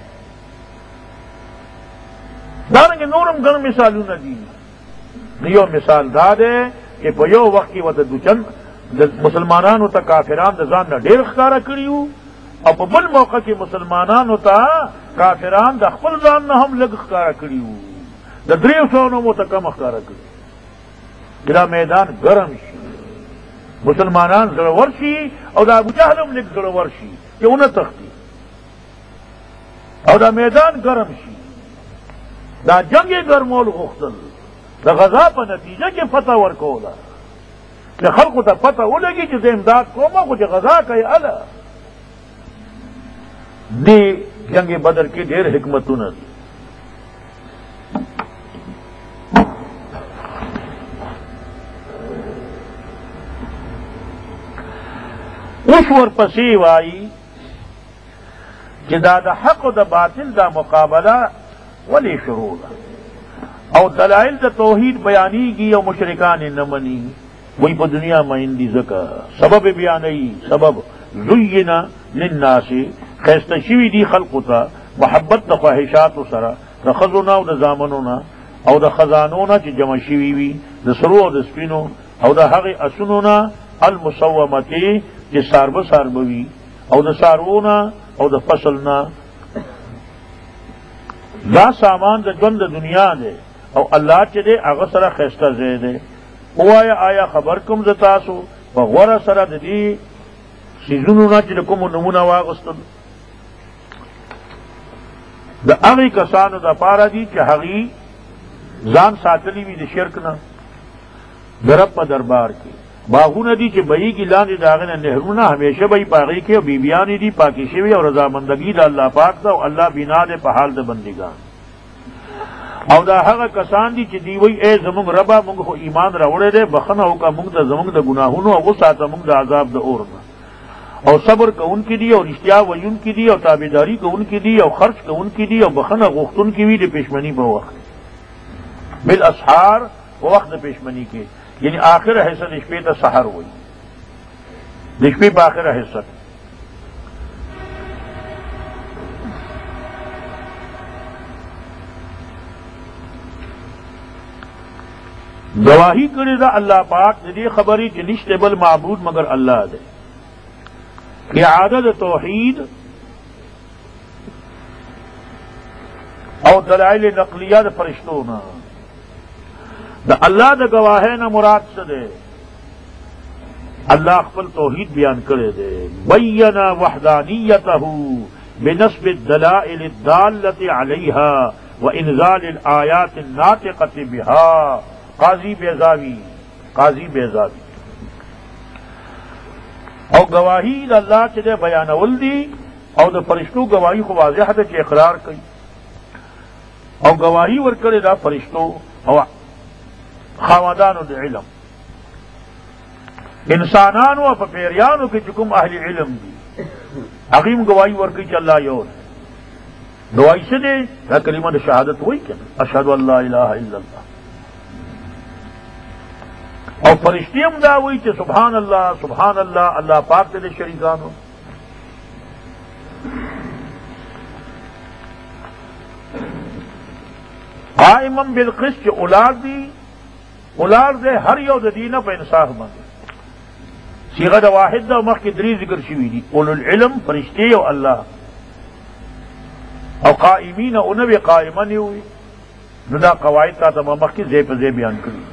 دارنګه نورم ګڼ مثالونه دي. نو یو مثال دا دی چې په یو وخت کې ورته دوچن د مسلمانانو ته کافران د ځان نه ډېر ښکاره کړي وو، او په بل موقع کې مسلمانانو ته کافران د خپل ځان نه هم لږ ښکاره کړي وو، د 300 نه مو ته کم ښکاره کړي. دا میدان ګرم شي، مسلمانان زړور شي او د ابوجهل هم لږ زړور شي چې ونه تښتي، او دا میدان ګرم شي. دا جنگ یې ګرمول غوښتل، د غزا په نتیجه کې فتح ورکوله چې خلقو ته پته ولګي چې زه امداد کوم، خو چې غزا کوي اله. دې جنگ بدر کې ډېر حکمتونه دي. اوس ورپسې وایي چې دا د حق او د باطل دا مقابله ولې شروع ده، او دلائل د توحید بیانېږي او مشرکان یې نه مني. وایي په دنیا مین دي ځکه سبب بیانوي، سبب زینا للناس، خیسته شوي دي خلقو ته محبت د خواهشاتو سره، د ښځو نه او د زامنو نه او د خزانو نه چې جمع شوي وي، د سرو او د سپینو، او د هغې اسونو نه المسومتې چې ساربه ساربه وي، او د څاروو نه او د فصل نه. دا سامان د ژوند د دنیا دی، او الله چې دی هغه سره ښایسته ځای دی. ووایه آیا خبر کوم زه تاسو په غوره سره د دې څیزونو نه چې د کومو نومونه واغوستل، د هغې کسانو دپاره دي چې هغې ځان ساتلی وي د شرک نه. د رب په دربار کې باغونه دي چې بهیږي لاندې د هغې نه نهرونه، همیشه به یې په هغې کې، او بیبیانې دي پاکې شوي، او رضامندګي د الله پاک ده، او الله بنا دی په حال د بندګان. او دا هغه کسان دي چې دی وایي ای زمونږ ربه مونږ خو ایمان راوړی دی، بخښنه وکړه مونږ ته زمونږ د ګناهونو، او وساته مونږ د عذاب د اور نه. او صبر کوونکي دي، او رښتیا ویونکي دي، او تابعداري کوونکي دي، او خرچ کوونکي دي، او بخښنه غوښتونکي وي د پېشمني په وخت بالاسحار، په وخت د پېشمني کې، یعنی آخره حصہ د شپې ته سحر وایي، د شپې په آخره حصہ. گواہی کړي دا الله پاک دې خبرې چې نشته بل معبود مگر الله دی. اعاده د توحید او دلائل نقلیه د فرشتو نه د الله د گواهی نه مراد څه دی؟ اللہ خپل توحید بیان کرے دے. بین وحدانیته بنصب الدلائل الدالة علیہا وانزال الآیات الناطقة بها. قاضی بیضاوی او گواہی د اللہ چې دے بیانول دی او د فرشتو گواہی خو واضح ده چې اقرار کوي او گواہی ورکړي دا فرشتو او خاوندانو د علم انسانانو او پیریانو کې چې کوم اهل علم دي هغه گواہی ورکړي چې الله یو دی. گواہی څه دی؟ دا کلمه د شهادت وایي کنه اشهد ان لا اله الا الله. او فرشتي هم دا وایي چې سبحان الله سبحان الله الله پاک دې شریکانو. قائما بالقسط اولاد دے ہر یو د دینه په انصاف باندې. صيغه د واحد او مخکې درې ذکر شوي دي، اولو العلم فرشتي او الله. او قائمین او نوی قائمه نه وي نو دا قواعد تا ته مخکې ځای په ځای بیان کړي.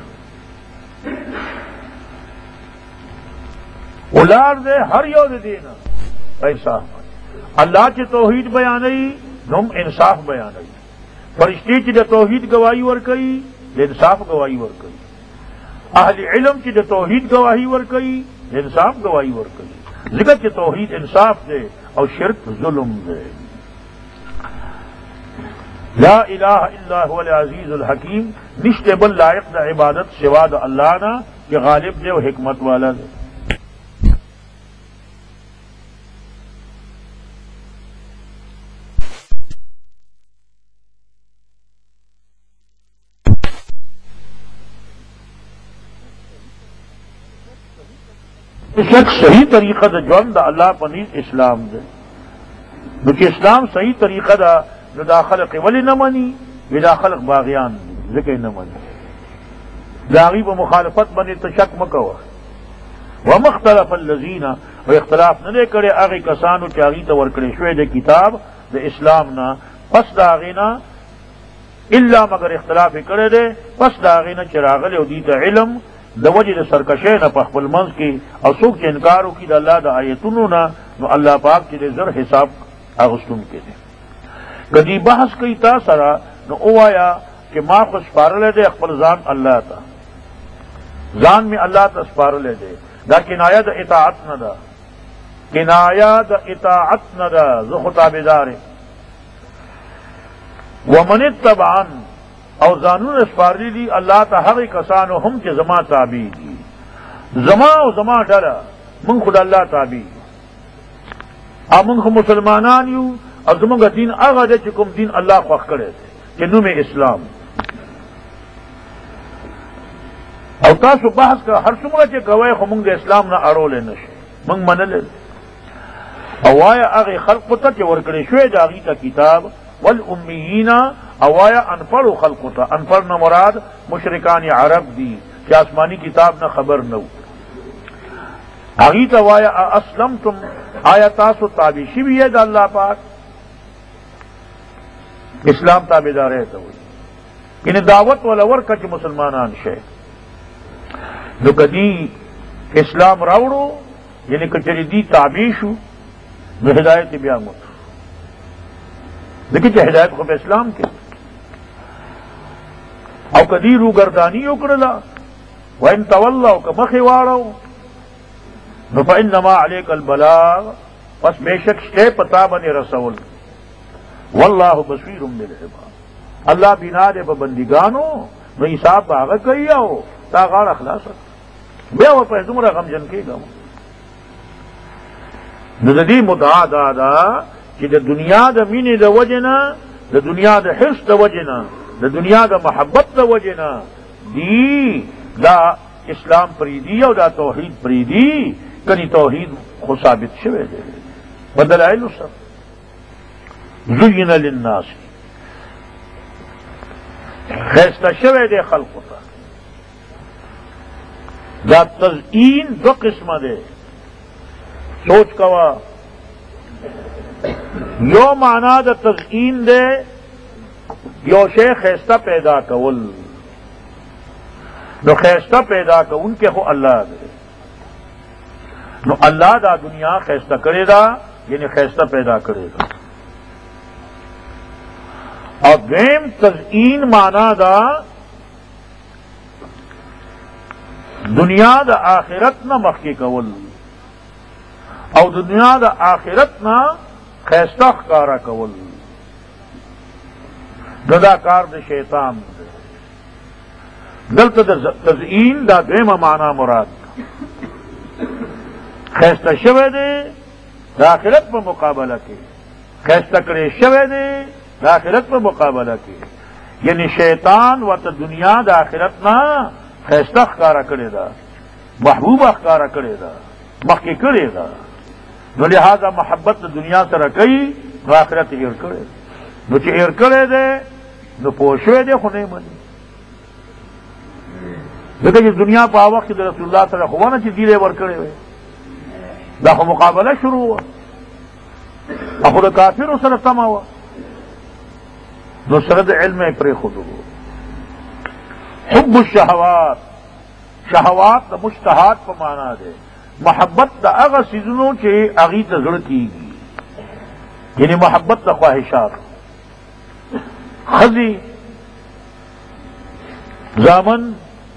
اولاد دے ہر یو د دینه په انصاف باندې. الله چې توحید بیانوي نو انصاف بیانوي. فرشتي چې د توحید گواہی ورکوي د انصاف گواہی ورکوي. اهل علم چې د توحید گواہی ورکوي د انصاف گواہی ورکوي. ذکر چې توحید انصاف دے او شرک ظلم دے. لا الہ الا هو العزیز الحکیم. نشتے بل لائق د عبادت سوا د اللہ نا کہ غالب دے و حکمت والا دے. شک صحیح طریقہ دا جوان دا اللہ پنیز اسلام دے. نوکہ اسلام صحیح طریقہ دا دا خلق ولی نہ منی دا خلق باغیان ذکر نہ منی داغی و مخالفت بنی تو شک مکوا. ومختلف الذین و اختلاف نہ کرے آغی کسانو چاغی تا ورکڑے شوے دے کتاب دا اسلام نا پس داغینا الا مگر اختلاف کرے دے پس داغینا چراغل او دیتا علم د وجه د سرکشۍ نه په خپل منځ کې او څوک چې انکار وکړي د الله د آیتونو نه نو الله پاک چې د زر حساب اغوستونکی دی. که دې بحث کوي تا سره نو ووایه چې ما خو سپارلی دی خپل ځان الله ته، ځان مې الله ته سپارلی دی. دا کنایه د اطاعت نه ده، کنایه د اطاعت نه ده. زه خو تابعدار یم. ومن اتبعن او ځانونه سپارلی دي الله ته هغې کسانو هم چې زما تابع دي. زما او زما ډله موږ خو د الله تابع یو او موږ خو مسلمانان یو او زموږ دین هغه دی چې کوم دین الله خوښ کړی دی چې نوم یې اسلام. او تاسو بحث که هر څومره چې کوئ خو موږ د اسلام نه اړولی نه شي، موږ منلی. او وایه هغې خلقو ته چې ورکړی شوی د هغې ته کتاب والامیین او آیا انپڑھو خلقو تا. انپڑھ نہ مراد مشرکان عرب دی کہ آسمانی کتاب نہ خبر نو. آگی تا وایا اسلمتم آیا تاسو تابع شوی ہے دا اللہ پاک. اسلام تابعدار ہے تو انہیں دعوت والا ورکا چ مسلمانان شے نو کدی اسلام راوڑو یعنی کچری دی تابع شو نو ہدایت بیان مت. دیکھیں ہدایت کو اسلام کے او کدی روگردانی وکړه وان تولوا که مخې واړو نو فانما عليك البلاغ پس بیشک شته پتا باندې رسول. والله بصیر بالعباد. الله بنا دې په بندګانو نو حساب هغه کوي او تا غاړه خلاص بیا و په دومره غمجن کېږم. نو د دې مدعا دا چې د دنیا د مینې د وجې نه، د دنیا د حرص د وجې نه، د دنیا د محبت د وجې نه دی دا اسلام پریدي او دا توحید پریدي. کني توحید خو ثابت شوی دی بدلایل سره. زین للناس خیسته شوی دی خلقو ته دا تزئین دو قسم دے، سوچ کوا. یو معنی دا تزئین دے یو شے خیستہ پیدا کول، نو خیستہ پیدا کون کے ہو اللہ دے، نو اللہ دا دنیا خیستہ کرے دا، یعنی خیستہ پیدا کرے دا. اور دیم تزئین مانا دا دنیا دا آخرت نہ مخی کول، او دنیا دا آخرت نہ خیستہ خکارا کول، دا کار دا شیطان دے. دلتا دا تزئین دا دیم مانا مراد خیستہ شوے دے دا آخرت پر مقابلہ کی، خیستہ کرے شوے دے دا آخرت پر مقابلہ کی، یعنی شیطان و تا دنیا دا آخرت نا خیستہ خکارا کرے دا، محبوب اخکارا کرے دا، مخی کرے دا. نو لہذا محبت دنیا سره کوي نو آخرت ایر کرے، نو چې ایر کرے دے نو پوشوے دے خو نه منی. دکھا کہ دنیا پا وقت رسول اللہ سره خوانا چې دیلے ور کرے ہوئے دا خو مقابلہ شروع ہوا، اخو دا کافر سره تما ہوا، نو سرد علم پر خودو. حب الشہوات، شہوات دا مشتہات پا مانا دے، محبت دا اغا سیزنوں چے اغی تا زڑ کی گی، یعنی محبت دا خواہشات. خزی زامن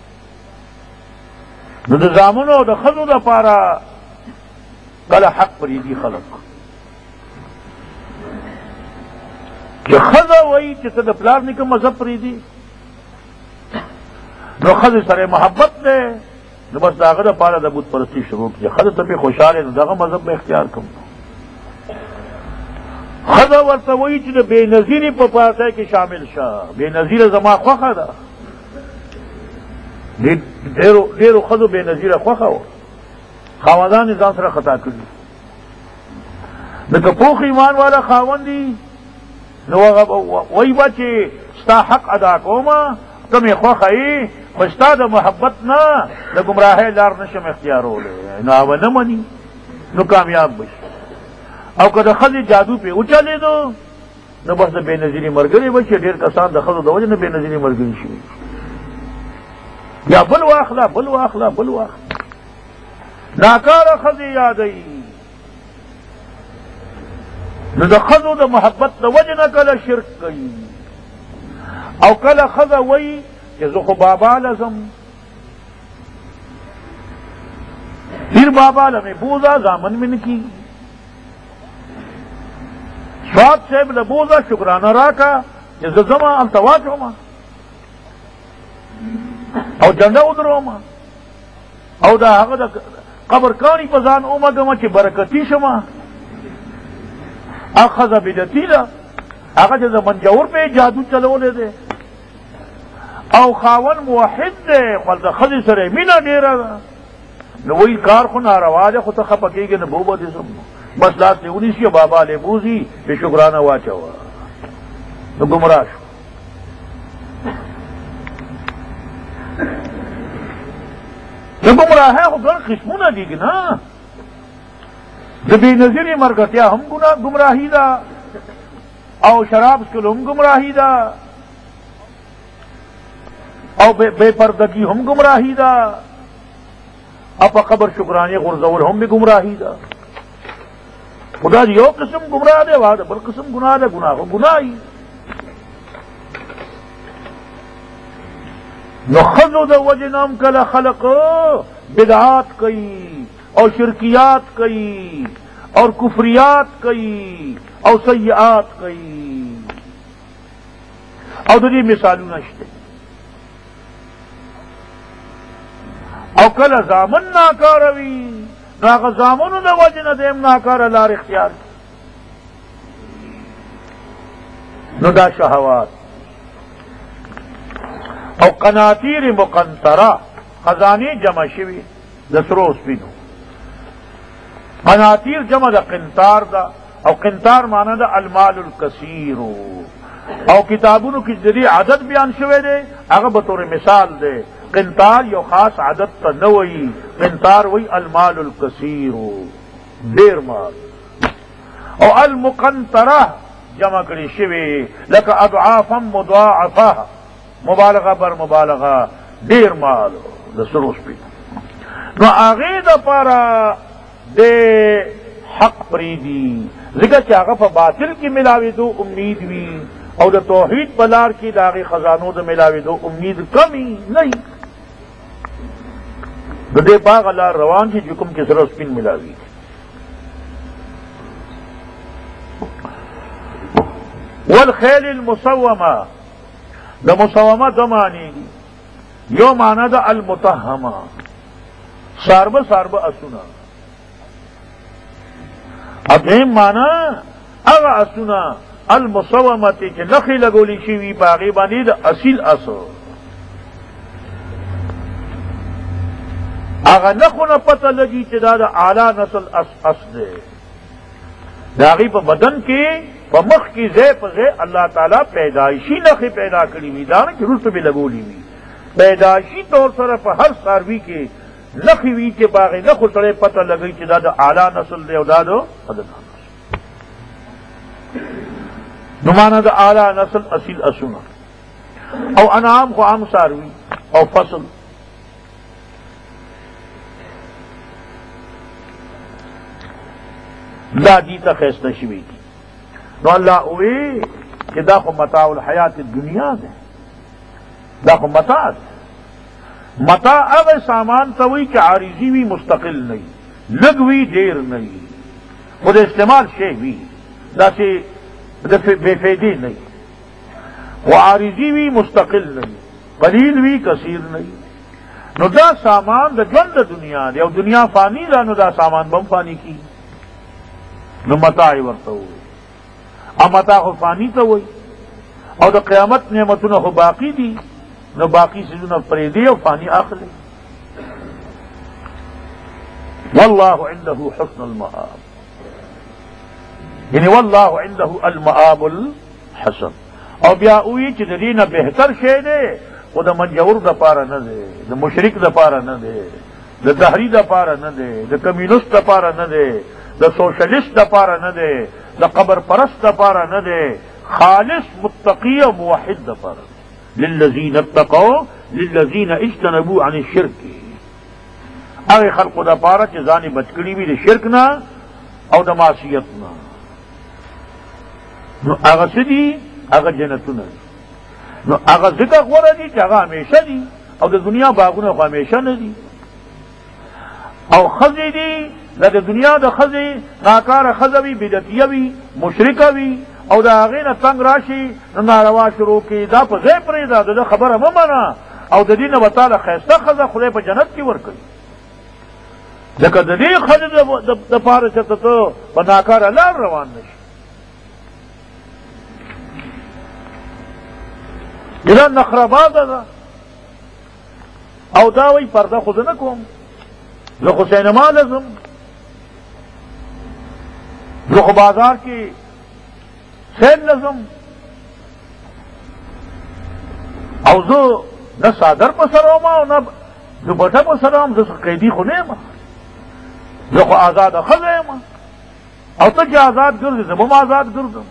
نو دا زامنو دا خزو دا پارا کل حق پریدی خلق کہ خزا وئی چې ته د پلار نکم مذہب پریدی، نو خزی سره محبت دے، نو بس داغه د پاره د بت پرستی شروع کی. خزه ته په خوشاله نو دغه مذهب به اختیار کوم. خزه ورته وایي چې د بے نظیری په پاتای کې شامل شه، بے نظیر زما خوخه ده. ډیرو خزو بے نظیره خوخه و، خاوندان ځان سره خطا کړي. دغه پوخ ایمان والا خاوند دي نو وایي با چې ستا حق ادا کوما، کمې خوخه یې خو ستا د محبت نه د ګمراهۍ لار نشم اختیارولی، نو هغه نه مني نو کامیاب بشي. او که د ښځې جادو پې وچلېدو نو بس د بې نظیري ملګري بشي. ډېر کسان د ښځو د وجې نه بې نظیري ملګري شوي، یا بل واخله بل واخله بل واخله. ناکاره ښځې یادوي، نو د ښځو د محبت د وجې نه کله شرک کوي، او کله ښځه وایي کہ زو خو بابا لازم پھر بابا لمیں بوزا زامن من کی سواد صاحب لبوزا شکرانہ راکا کہ زما التواج ہوما او جنڈا ادرو ما او دا هغه د قبر کانی پزان اوما گما چې برکتی شما اخذ بدتی لا هغه چې زمن جوړ په جادو چلولې ده، او خاون موحد دے خپل د ښځې سره مینه ډېره ده، نو وایي کار خو ناروا دی خو ته خفه کېږې نه بوبه دې سم بس لاس دې ونیسي بابا لې بوزي بې شکرانه واچوه، نو ګمراه شو. د ګمراهۍ خو ګڼ قسمونه دي که نه، د بې نظیرې ملګرتیا هم ګمراهي ده، او شراب څکل هم ګمراهي ده، او بے پردگی هم گمراهی ده، او په قبر شکرانه غرزول هم گمراهی ده. خدا یو قسم گمراه ده واده بل قسم گناه ده، گناه خو گناهی. نو خذو د وجنام کله خلق بدعات کوي او شرکیات کوي اور کفریات کوي او سیئات کوي، او د دې مثالونه شته. او کله زامن ناکاروي نو هغه زامنو د وجې نه دیم ناکاره لار اختیار کړي. نو دا شهوات او قناطیر مقنطره خزانه جمع شوي د سرو سپینو. قناطیر جمع د قنطار ده، او قنطار معنی ده المال الکثیر، او کتابونو کې د دې عدد بیان شوی دی، هغه به طور مثال دی قنطار یو خاص عادت تا نوئی، قنطار وی المال الکثیر، دیر مال، او المقنطرہ جمع کری شوی لکا اضعافا مضاعفہ، مبالغہ بر مبالغہ، دیر مال دا سروس پی نو آغی دا پارا دے حق پریدی ذکر چاہا پا باطل کی ملاوی دو امید وی او دا توحید پلار کی دا آغی خزانو دا ملاوی دو امید کمی نہیں، دا دے باغ اللہ روان کی جکم کی سروس پین ملاوی والخیل المسومہ، دا مسومہ دا معنی یو معنی دا المتہمہ، سارب سارب اسنا، ادھیم معنی اغا اسنا المسومتی چی نخی لگولی شیوی باغی بانی دا اصیل اسو، اغا نخونا پتہ لگی چی دا اعلی نسل اس دے، داغی پا بدن کی پا مخ کی زی پا زی اللہ تعالی پیدائشی نخی پیدا کری وی دانا چی رسو بھی لگولی وی، پیدائشی طور سر پا ہر ساروی کے نخی وی کے باغی نخو سرے پتہ لگئی چی دا اعلی نسل دے او دا ادنا نسل نمانا دا اعلی نسل اصیل اسونا، او انعام خو عام ساروی او فصل، دا دیتا خیستہ شوی کی نو اللہ اوے کہ دا خو متاع الحیات الدنیا دے، دا خو متاع دے، متاع اگر سامان توی کہ عارضی وی مستقل نہیں، لگوی دیر نہیں، خود استعمال شے وی دا سے بے فیدی نہیں، وہ عارضی وی مستقل نہیں، قلیل وی کثیر نہیں، نو دا سامان دا جند دنیا دے، او دنیا فانی دا نو دا سامان بم فانی کی نو متاع ورتا ہوئی، او متاع خو فانی تا ہوئی، او دا قیامت نعمتون خو باقی دی نو باقی سیزون پریدی او فانی آخری، واللہ عنده حسن المآب، یعنی واللہ عنده المآب الحسن، او بیا اوئی چی دین بہتر شے دے وہ دا منجور دا پارا نہ دے، دا مشرک دا پارا نہ دے، دا دہری دا پارا نہ دے، دا کمیونسٹ دا پارا نہ دے، دا سوشلسٹ دا پارا نہ دے، دا قبر پرست دا پارا نہ دے، خالص متقی و موحد دا پارا دے، للذین اتقوا للذین اجتنبوا عن الشرک، اگے خلق دا پارا چی زانی بچکڑی بھی دا شرک نا او دا معصیت نا، نو اگا سدی اگا جنتو نا، نو اگا ذکر غورا دی چی اگا ہمیشہ دی، او دا دنیا باغونا خو ہمیشہ نا دی، او خزی دی دا دنیا دا خزی ناکار خزوی بدتیوی مشرکوی او دا آغین تنگ راشی ناروا شروع کی دا پا زی پریدا دا خبر ممنا او دا دین وطال خیستا خزا خدای پا جنت کی ورکلی، لکه دا دی خزی دا پارا چتا تو پا ناکار لار روان نشی، دا نخرباد دا او داوی پرده خود نکوم، لخو سینما لازم، لخو بازار کی سیل لازم، او زو نہ صادر پسروما او نہ دوپٹہ پسروم، زو قیدی خو نیما، لخو آزاد خزیما، او تا چی آزاد گرزی زبم آزاد گرزم،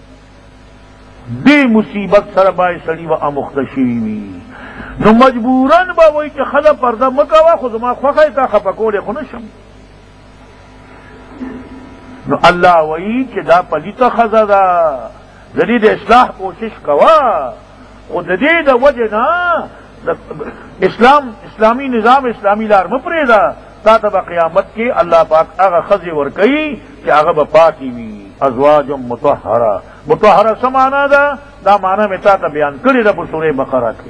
دی مصیبت سر بائی سڑی و امختشی وی، نو مجبورن با وی کہ خدا پردہ مکوا خود ما خوخی تا خپکولے خونشم، نو اللہ وی کہ دا پلیتا خزا دا جدید اصلاح کوشش کوا، خود جدید وجنا اسلامی نظام اسلامی لار مپریدا تا تبا قیامت کے اللہ پاک اغا خزی ورکی کہ اغا بپاکی وی، ازواج مطہرہ، مطہرہ سمانا دا مانا میں تا بیان کری رب سورہ بقرہ کے،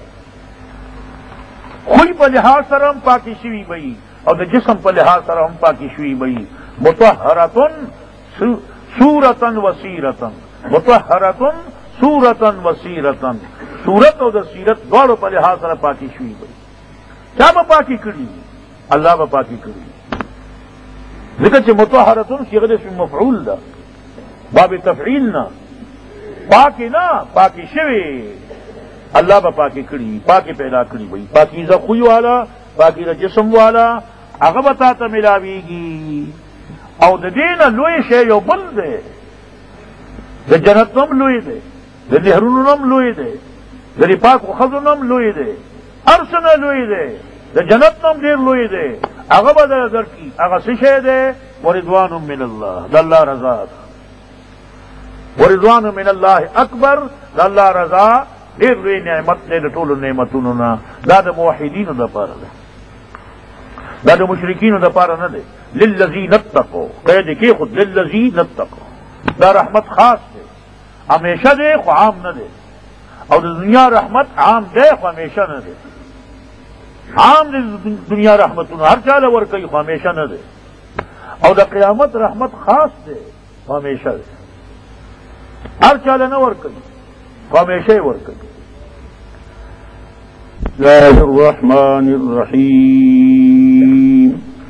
خوی پا لحاظ سر ہم پاکی شوی بئی اور دا جسم پا لحاظ سر ہم پاکی شوی بئی، مطہرتن صورتن وسیرتن، مطہرتن صورتن وسیرتن، صورت اور دا سیرت دوڑو پا لحاظ سر پاکی شوی بئی، کیا با پاکی کری؟ اللہ با پاکی کری، لیکن چھ مطہرتن صیغہ اسم مفعول دا، باب تفعیل نا، پاکی نا پاکی شوی، اللہ با پاکی کری پاکی پیدا کری بھئی پاکیزہ خوی والا پاکیزہ جسم والا اگر بتا تا ملاویگی او د دین لوی شے یو بل دے د جنت نم لوی دے د نهرونو نم لوی دے د پاک خزو نم لوی دے ارسنه لوی دے د جنت نم دیر لوی دے اگر بدل در کی اگر سشے دے ورضوان من اللہ د اللہ رضا ورضوان من اللہ اکبر د اللہ رضا دیر لوی نعمت دے د ټولو نعمتونو نا دا د موحدینو د پاره ده دا د مشرکینو د پاره نه ده للذین اتقوا قید کی خود للذین اتقوا دا رحمت خاص ده ہمیشہ دے خو عام نہ دے اور دنیا رحمت عام دے خو ہمیشہ نہ دے عام دے دنیا رحمت ہر چال ورکئی خو ہمیشہ نہ دے اور دا قیامت رحمت خاص دے خو ہمیشہ دے ہر چال نہ ورکئی خو ہمیشہ ہی ورکئی اللہ الرحمن الرحیم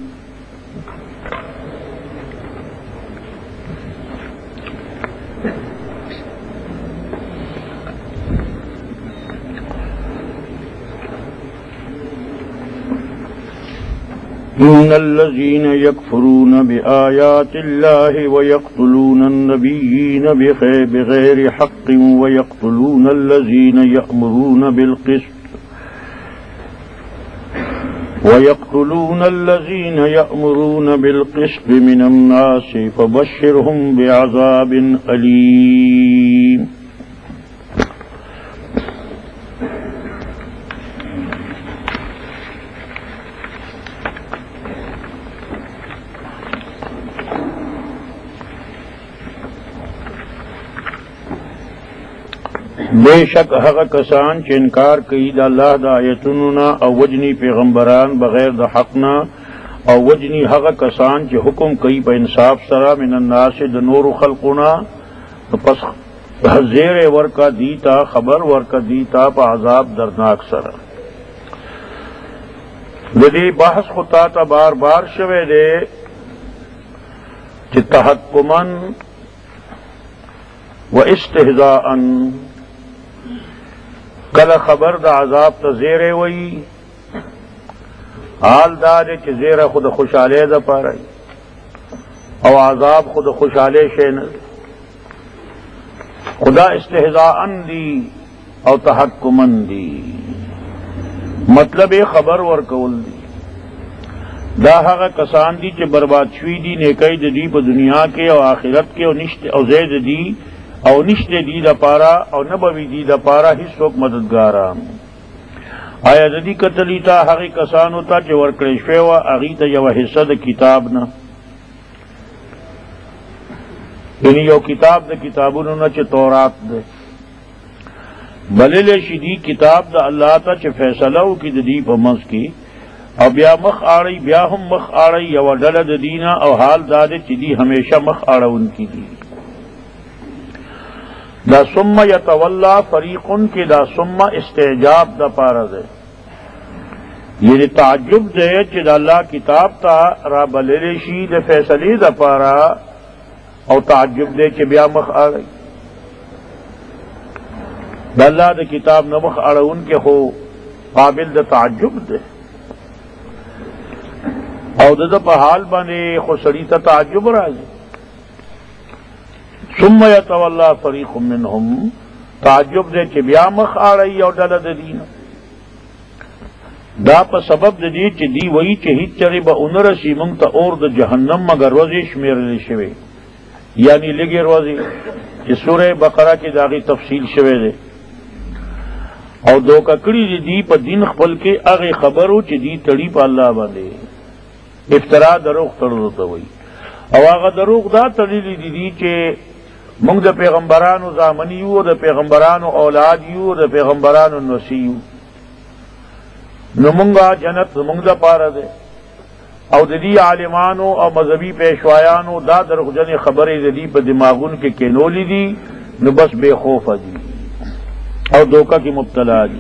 إن الذين يكفرون بآيات الله ويقتلون النبيين بغير حق ويقتلون الذين يأمرون بالقسط من الناس فبشرهم بعذاب أليم بے شک حق کسان چ انکار کئی دا اللہ دا آیتوننا او وجنی پیغمبران بغیر دا حقنا او وجنی حق کسان چ حکم کئی پا انصاف سرا من الناس دا نور خلقنا پس زیر ورکا دیتا خبر ورکا دیتا پا عذاب درناک سرا دی بحث خطا تا بار بار شوے دے چ تحکمن و استہزاءن کل خبر دا عذاب تا زیرے وئی حال دا دے چھ زیرہ خود خوشحالے دا پا رہی او عذاب خود خوشحالے شین خدا استہزاءن دی او تحکمن دی مطلب خبر ورکول دی دا حقا کسان دی چھ برباد شوی دی نیکی دی پا دنیا کے او آخرت کے او زید دی او نشتے دی دا پارا او نبوی دی دا پارا ہی سوک مددگاران آیا دی قتلی تا حقی کسانو تا چه ورکڑی شویوا اغی تا یو حصہ دا کتاب نا یعنی یو کتاب دا کتابونو نا چه تورات دے بلل شدی کتاب دا اللہ تا چه فیصلہو کی دا دی پا منس کی او بیا مخ آڑی بیا ہم مخ آڑی یو ڈل دا دینا او حال دا دے چه دی ہمیشہ مخ آڑا ان کی دی دا ثم یتولا فریقن کی دا ثم استعجاب دا پارا دے یہ تعجب دے چی دا اللہ کتاب تا را بلیشی دے فیصلی دا پارا او تعجب دے چی بیا مخ آڑی دا اللہ دا کتاب نمخ آڑون کے ہو قابل دا تعجب دے او دا پا حال بانے خسری تا تعجب راجے ثم یتولا فریق منہم تعجب دے چی بیا مخ آڑی او ڈل دین دا پا سبب دی چی دی وئی چی ہیچ چری با انرسی منگتا اور دا جہنم مگر روزی شمیر لی شوے یعنی لگی روزی چی سورہ بقرہ کی داغی تفصیل شوے دے او دو ککڑی دی پا دین خپل کے اغی خبرو چی دی تڑی پا اللہ باندے افتراء دروغ تردو وئی او آغا دروغ دا تڑی دی چی منگ دا پیغمبرانو زامنی یو دا پیغمبرانو اولاد یو دا پیغمبرانو نسی یو نو منگا جنت منگ دا پارا دے او دی عالمانو او مذہبی پیشوایانو دا درخ جن خبر دی پا دماغون کے کینولی دی نو بس بے خوف دی او دوکا کی مبتلا دی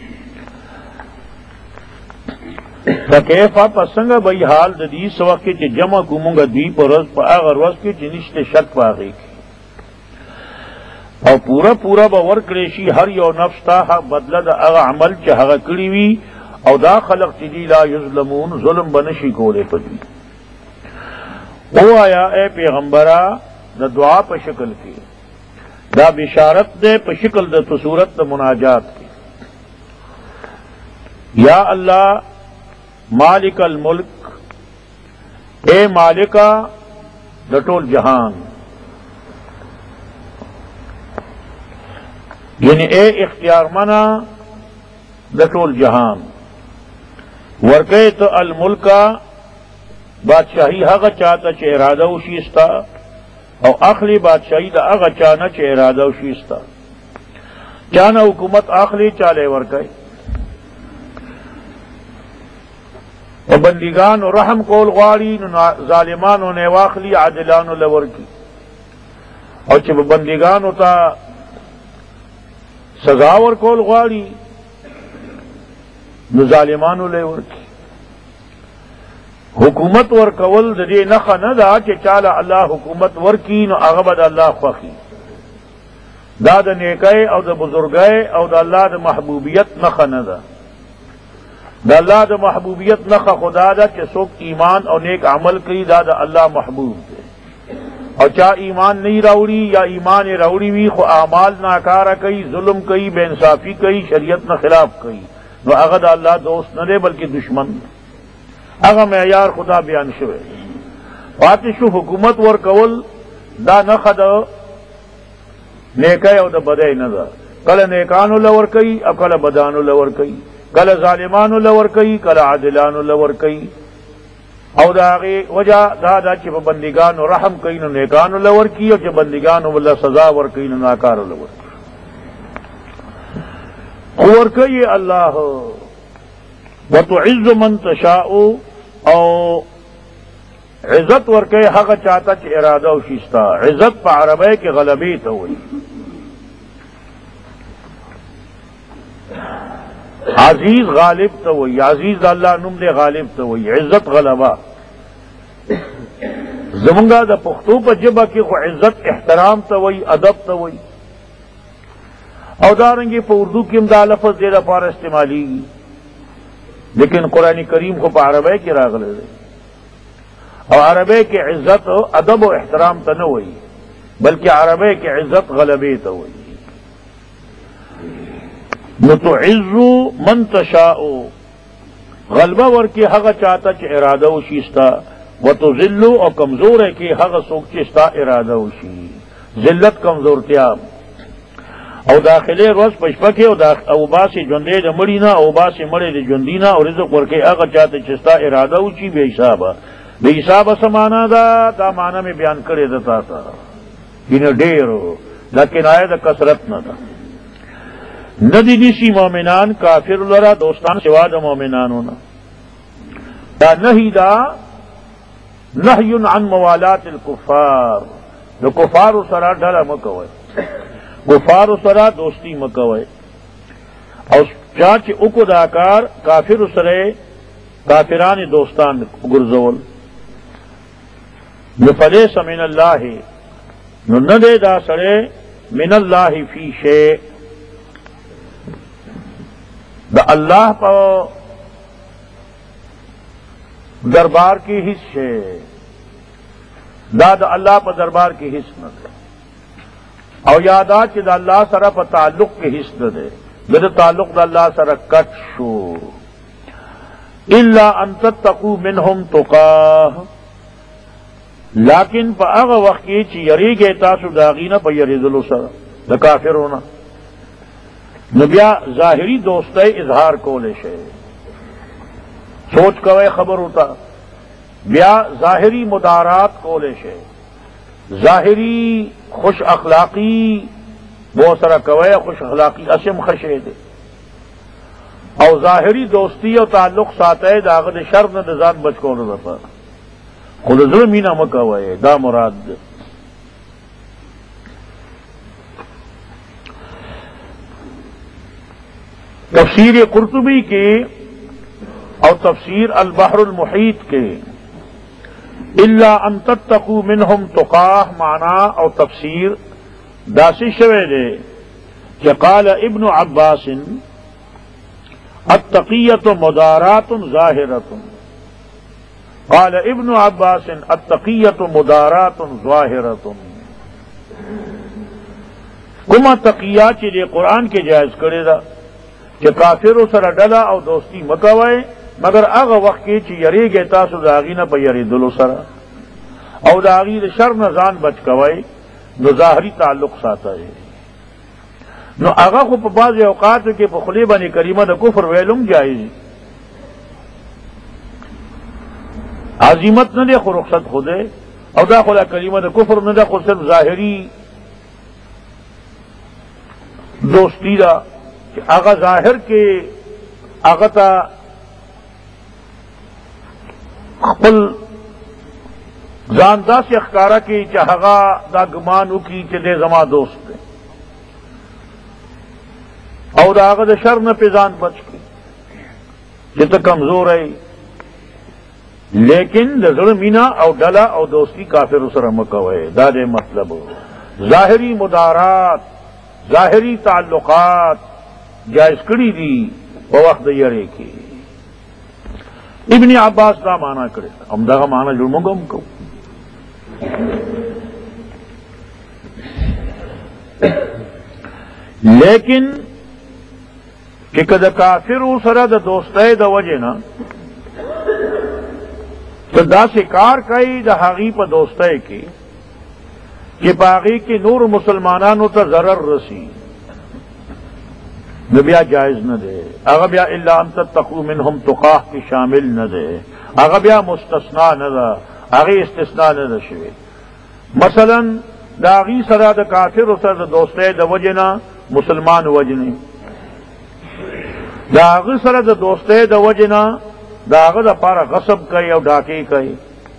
فکیفا پسنگا بھئی حال دی سوقت چی جمع کو منگا دی پا رز پا آغر وز کی چی نشت شک پا آغی کی او پورا پورا به ورکړی شي هر یو نفس ته بدله د هغه عمل چې هغه کړی وي، او دا خلق چې دي لا یظلمون، ظلم به نشي کولی په دوی. ووایه اے پیغمبره د دعا په شکل کې، دا بشارت دے په شکل د صورت د مناجات کې. یا اللہ مالک الملک، اے مالکا د ټول جہان، یعنی اے اختیار منا د ټول جہان، ورکے تو الملکا بادشاہی هغه چاته چې اراده وشي ستا، او اخلی بادشاہی دا هغه چانه چې اراده وشي ستا. چانه حکومت اخلی چاله ورکای، او بندگانو رحم کول غواړي نو ظالمانو نه واخلی، عادلانو لور کی، او چې بندگانو ته سزا ورکول غواړي نو ظالمانو لور کی. حکومت ورکول د دې نخه نه ده چې چاله الله حکومت ورکی نو هغه به د الله خوښي. دا د نیکۍ او د بزرګۍ او د الله د محبوبیت نخه نه ده. د الله د محبوبیت نخه خدا ده چې څوک ایمان او نیک عمل کوي، دا د الله محبوب دی. او چا ایمان نہیں راوڑی یا ایمان راوڑی وی خو اعمال ناکارہ کوي، ظلم کوي، بے انصافی کوي، شریعت نه خلاف کوي، نو هغه د الله دوست نه دی بلکې دشمن. هغه معیار خدا بیان شوی. پاتې شو حکومت ورکول دا نخه د نیکۍ او د بدۍ نه ده. کله نیکانو لور کوي او کله بدانو لور کوي، کله ظالمانو لور کوي کله عادلانو لور کوي. او دا هغې وجه دا ده چې په بندګانو رحم کوي نو نیکانو لور کوي، او چې بندګانو ول سزا ورکوي نو ناکارو لور کوي. ورکوي الله وتعز من تشاء، او عزت ورکوي هغه چاته چې اراده وشي ستا. عزت په عربی کې غلبې ته وایي. عزیز غالب ته وایي، عزیز الله نوم دی، غالب ته وایي. عزت غلبه. زمونږه د پښتو په ژبه کې خو عزت احترام ته وایي، ادب ته وایي. او دارنګې په اردو کې هم دا لفظ دې لپاره استعمالیږي، لیکن قرآن کریم خو په عربی کې راغلی دی. او عربی کې عزت ادب او احترام ته نه وایي بلکې عربی کې عزت غلبې ته وایي. نو تعز من تشاء، غلبه ورکی هغه چاته چې اراده وشي ستا. وتذل، او کمزور کی هغه څوک چې ستا اراده وشي. ذلت کمزورتیا. او داخله روز پشپا کې او باسي ژوندې د مړی نه، او باسي مړی د ژوندې نه، او رزق ورکی هغه چاته چې ستا اراده وشي بے حسابه. بے حسابه سمانا دا معنا مې بیان کړی ده تا ته. ینه ډېرو لیکن آیا د کثرت نه ده. ندی نیسی مومنان کافر لرا دوستان سوا د مومنانو نه. دا نهی دا نهی عن موالات الکفار. د کفارو سره ډله مکوئ، کفارو سره دوستی مکوئ. او چا چې وکړو دا کار کافرو سره کافران دوستان ګرځول، نو فلیس من الله، نو نه دی دا سره من الله فی شیء، دا اللہ پا دربار کی حص ہے. دا اللہ پا دربار کی حص نہ دے. او یادا چې دا اللہ سره پا تعلق کی حص نہ دے، دا تعلق دا اللہ سره کٹ شو. الا ان تتقوا منهم تقاه، لیکن پا اغا وقت کی چی یریږئ تاسو داغینا پا یریدلو سره دا کافرونه. نو بیا ظاہری دوستی اظہار کولے شے، سوچ کوئے خبر ہوتا. بیا ظاہری مدارات کولے شے، ظاہری خوش اخلاقی بہت سارا کوئے خوش اخلاقی اسم خشے دے. او ظاہری دوستی او تعلق ساتے داغد شر نہ دزان بچ کولو دفا. خود ظلمی نہ مکوئے دا مراد دے. تفسیر قرطبی کے اور تفسیر البحر المحیط کے الا ان تتقوا منهم تقاه معنی اور تفسیر داسی شوے دے کہ قال ابن عباس التقیۃ مدارات ظاہرۃ، قال ابن عباس التقیۃ مدارات ظاہرۃ، کما تقیہ چې دې قرآن کې جائز کړی دا چې کافرو سره ډله او دوستی مکوئ مگر هغه وخت کې چې یریږئ تاسو د هغې نه په یریدلو سره او د هغې د شر نه ځان بچ کوئ، نو ظاهري تعلق ساتئ. نو هغه خو په بعضې اوقاتو کې په خولې باندې کریمه د کفر ویلم جایز عظیمت نه دی خو رخصت خو دی، او دا خو دا کریمه د کفر نه ده، خو صرف ظاهري دوستی دا چې هغه ظاهر کې هغه ته خپل ځان داسې ښکاره کړي چې هغه دا ګمان وکړي چې دی زما دوست دی، او د هغه د شر نه پې ځان بچ کړي چې ته کمزوری، لیکن د زړه مینه او ډله او دوستی کافرو سره مه کوئ. دا دی مطلب. ظاهري مدارات، ظاهری تعلقات جائز کړي دي په وخت د یری کې. ابن عباس دا معنا کړی، همدغه معنا جوړ موږ هم کوو. لیکن چې که د کافرو سره د دوستۍ د وجې نه ته داسې کار کوي د هغې په دوستۍ کې کہ باغی کے نور مسلمانانو ته ضرر رسی، نو بیا جائز نہ دے. اگر بیا الا ان تتقوا منهم تقاه کی شامل نہ دے، اگر بیا مستثنا نہ دا، اگر استثناء نہ شوی. مثلا دا غی سره د کافر سره د دوستۍ د وجنا مسلمان وجنی، دا غی سره د دوستۍ د وجنا دا غی د پاره غصب کوي او ډاکې کوي،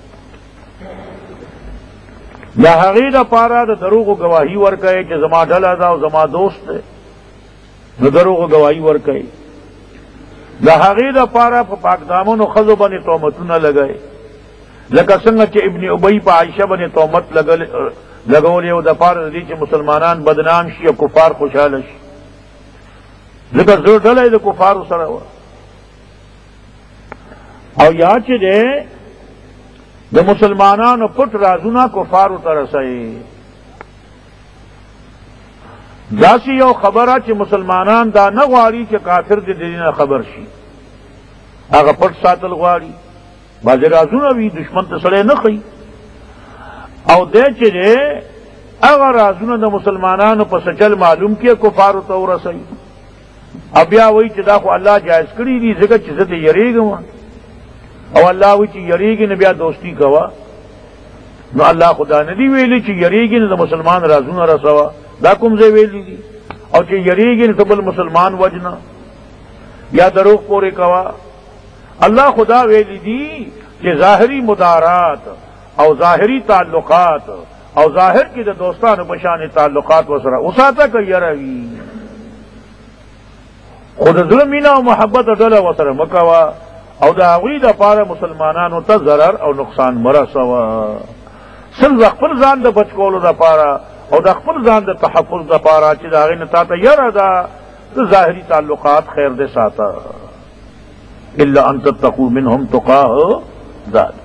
دا هغې د پاره د دروغو گواهی ورکوي چې زما ډله ده او زما دوست دی، نو دروغو گواهی ورکوي. دا هغې د پاره په پاکدامنو ښځو باندې تهمتونه لګوي، لکه څنګه چې ابن ابی په عایشه باندې تهمت لګولې او د پاره د دې چې مسلمانان بدنام شي او کفار خوشحاله شي، ځکه زړه ډله یې د کفارو سره وه. او یا چې دی د مسلمانانو پټ رازونه کفارو ته رسوي. داسې یو خبره چې مسلمانان دا نه غواړي چې کافر د دې نه خبر شي، هغه پټ ساتل غواړي. بعضې رازونه وي دشمن ته سړی نه ښیي، او دی چې دی هغه رازونه د مسلمانانو په سچل معلوم کړي کفارو ته ورسوي، او بیا وایي چې دا خو الله جایز کړي دي ځکه چې زه ته یریږم، او الله وی چې یریږي نه بیا دوستی کوه. نو الله خدا نه دی ویلی چې یریږي نه د مسلمان رازونه رسوه، دا کوم ځای ویلی دي؟ او چې یریږي نه ته بل مسلمان وجنه یا دروغ پورې کوه. الله خدا ویلی دي چې ظاهری مدارات او ظاهری تعلقات او ظاهر کې د دوستانو په شان تعلقات وسره وساته که یروي، خو د زړه مینه او محبت ډله وسره مه کوه، او د هغوی دپاره مسلمانانو ته ضرر او نقصان مه رسوه. صرف د خپل ځان د بچ کولو دپاره او د خپل ځان د تحفظ دپاره چې د هغې نه تا ته یره ده، د ظاهري تعلقات خیر دې ساته. الا ان تتقوا منهم تقاه ذات.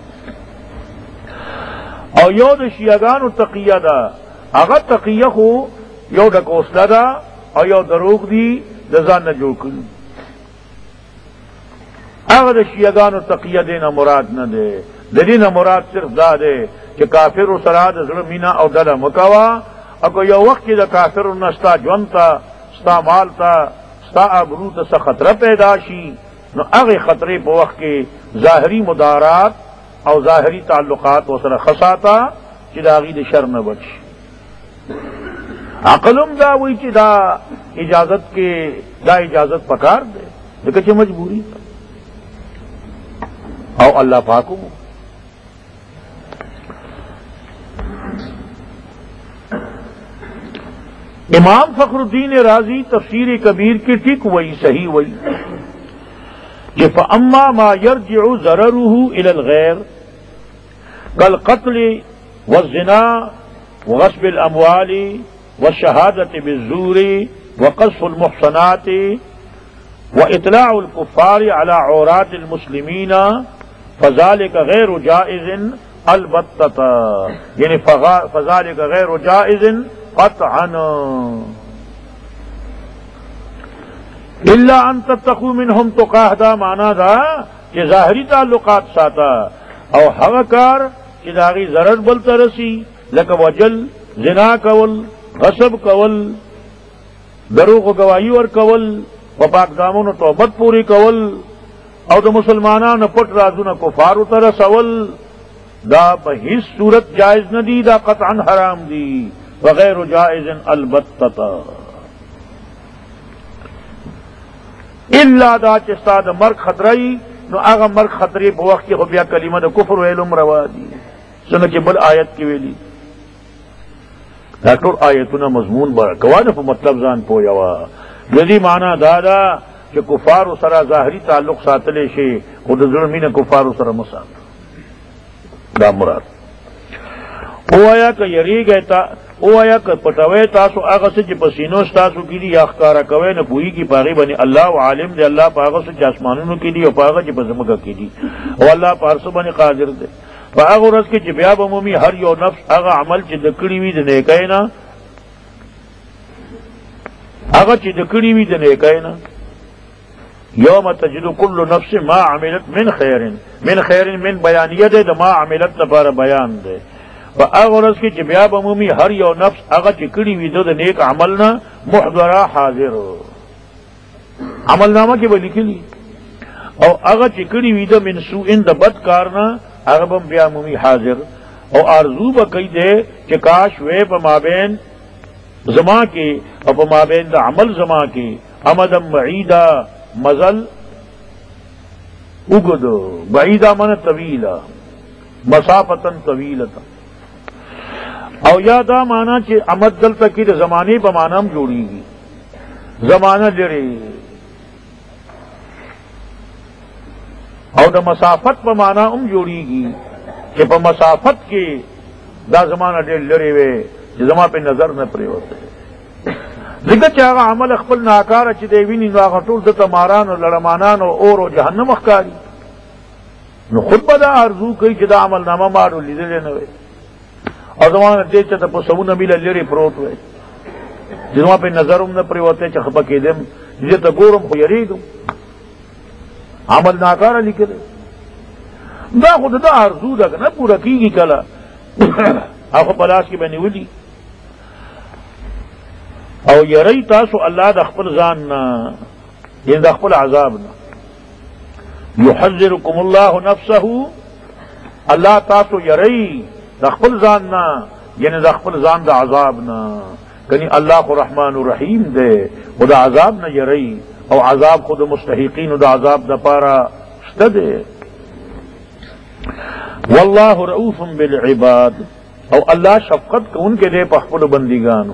او یو د شیعګانو تقیه ده، هغه تقیه خو یو ډکوسله ده او یو دروغ دي د ځان نه جوړ کړي. هغه د شیعګانو تقیه دې نه مراد نه دی، د دې نه مراد صرف دا دی چې کافرو سره د زړه مینه او ډله مه کوه. او که یو وخت کې د کافرو نه ستا ژوند ته، ستا مال ته، ستا ابرو ته څه خطره پیدا شي، نو هغې خطرې په وخت کې ظاهري مدارات او ظاهري تعلقات ورسره ښه ساته چې د هغې د شر نه بچ. عقل هم دا وایي چې دا اجازت کې دا اجازت پکار دی ځکه چې مجبوري او اللہ پاک. امام فخر الدین رازی تفسیر کبیر کی ٹھیک وہی صحیح وہی کہ فاما ما یرجع ضرره الى الغیر کالقتل والزنا وغصب الاموال والشہادت بالزور وقذف المحصنات واطلاع الكفار على عورات المسلمین فذلك غیر جائز البتۃ، یعنی فذلك غیر جائز قطعا الا ان تتقوا منهم تقاہ دا مانا دا کہ ظاہری تعلقات ساتا او هغه کار چې داغي ضرر بل ترسي لکه وجل، زنا کول، غصب کول، دروغ و گواہی ور کول، و پاک دامونو توبت پوری کول، او د مسلمانانو پټ رازونه کفارو ته رسول، دا په هیڅ صورت جائز نه دي، دا قطعا حرام دي، وغیر جائز البتۃ الا دا چې ستا د مرګ خطرې، نو هغه مرګ خطرې په وخت کې خو بیا کلمه د کفر ویلم روا دي، څنګه چې بل آیت کې ویلي. دا ټول آیتونه مضمون به کوانه په مطلب ځان پوهیوا. دې معنا دا ده چې کفارو سره ظاهري تعلق ساتلی شي، خو د زړه مینه کفارو سره مه ساته، دا مراد. اوایا که یریږئ تا، اوایا که پټوئ تاسو هغه څه چې په سینو ستاسو کې دي، یا ښکاره کوئ نه پوهېږي په هغې باندې الله عالم دی، الله په هغه څه چې اسمانونو کې دي او په هغه چې په ځمکه کې دي، او الله په هر څه باندې قادر دی. په هغه ورځ کې چې بیا به مومي هر یو نفس هغه عمل چې د کړي وي د نیکۍ نه، هغه چې د کړي وي د نیکۍ نه، یوم تجد کل نفس ما عملت من خیر، من خیر من بیانیه دی، د ما عملت لپاره بیان دی. په هغه ورځ کې چې بیا به مومي هر یو نفس هغه چې کړي وي د نیک عمل نه محضره حاضر، عمل نامه کې به لیکلي، او هغه چې کړي وي د من سوء د بد کار نه هغه به بیا مومي حاضر، او آرزو به کوي دی چې کاش وې په مابین زما کې او په مابین د عمل زما کې امدا بعیدا، مزل اوږد، بعیدا من طویلا، مسافتا طویلتا، او یا دا مانا چې امد دلته کې د زمانې په معنا هم جوړیږي، زمانه لري، او د مسافت په معنا هم جوړیږي چې په مسافت کې دا زمانه ډېر لري وي چې زما په نظر نه پریوته، ځکه چې هغه عمل خپل ناکاره چې دی ویني، نو هغه ټول دته ماران او لړمانان او اور او جهنم ښکاري، نو خود به دا آرزو کوي چې دا عمل نامه مارو لیدلی نه وي، او زمانه دې چې ته په سوونه میله لرې پروت وی، چې زما په نظر هم نه پریوتی چې خفه کېدم، دې ته ګورم خو یریږم، عمل ناکاره لیکلی. دا خو د ده آرزو ده که نه پوره کېږي کله، هغه په لاس کې به نیولي. او یری تاسو الله د خپل ځان نه، یعنې د خپل عذاب نه، یحذرکم الله نفسه، الله تاسو یری د خپل ځان نه، یعنی د خپل ځان د عذاب نه، کنی الله خو رحمان و رحیم دی، خو د عذاب نه یری، او عذاب خو د مستحقینو د عذاب دپاره شته دی. والله رؤوف بالعباد، او الله شفقت کوونکی دی په خپلو بندګانو.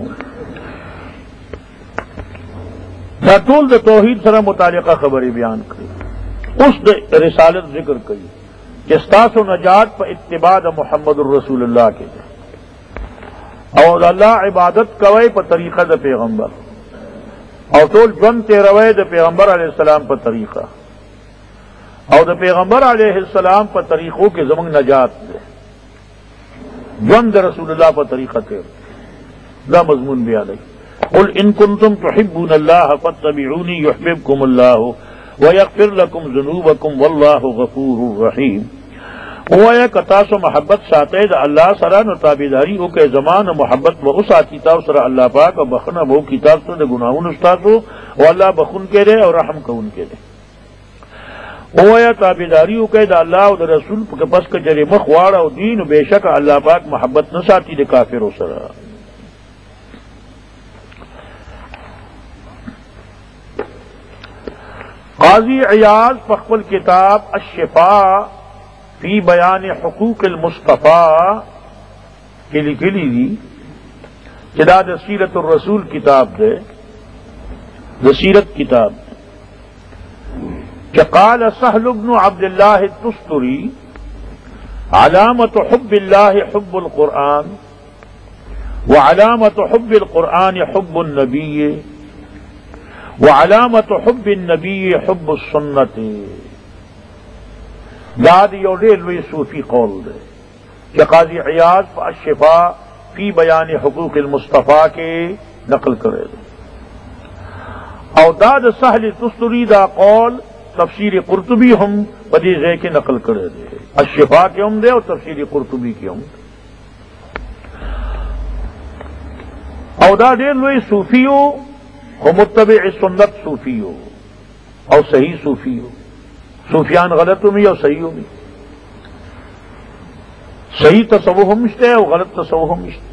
دا ټول د توحید سره متعلقه خبرې بیان کړي. اوس د رسالت ذکر کوي چې ستاسو نجات په اتباع د محمد رسول الله کې ده، او د الله عبادت کوئ په طریقه د پیغمبر، او ټول ژوند تېروئ د پیغمبر علیه السلام په طریقه، او د پیغمبر علیه السلام په طریقو کې زموږ نجات ده، ژوند د رسول الله په طریقه تېر. دا مضمون بیانوي. قل ان کنتم تحبون الله فاتبعوني يحببكم الله ويغفر لكم ذنوبكم والله غفور رحیم. وایا که تاسو محبت ساتئ د الله سره، نو تابعداري وکئ زما، محبت به وساتئ تاسو سره الله پاک، او بخښنه به وکړي تاسو ته د ګناهونو ستاسو، او الله بخښونکی دی او رحم کوونکی دی. وایا تابعداري وکئ د الله او د رسول پس که چېرې مخ واړه او دین، نو بېشکه الله پاک محبت نه ساتي د کافرو سره. قاضی عیاض په خپل کتاب الشفاء فی بیان حقوق المصطفیٰ کې لیکلي دي چې دا د سیرت الرسول کتاب دی، د سیرت کتاب، کہ قال سهل بن عبد الله التستری علامة حب الله حب القرآن وعلامت حب القرآن حب النبی وعلامت حب النبی حب السنت. دا یو ډېر لوی صوفی قول دی کہ قاضی عیاض په الشفاء فی بیان حقوق المصطفیٰ کے نقل کرے دی. او دا د سہل تستری دا قول تفسیر قرطبی ہم بدی ځای کې نقل کرے دی. الشفاء کے ہم دے اور تفسیر قرطبی کے ہم دے. او دا ډېر لوی صوفیو خو متبع سنت صوفیو او صحیح صوفیو. صوفیان غلط ہوئی اور صحیح ہوئی. صحیح تصوف ہم مشتے اور غلط تصوف ہم مشتے.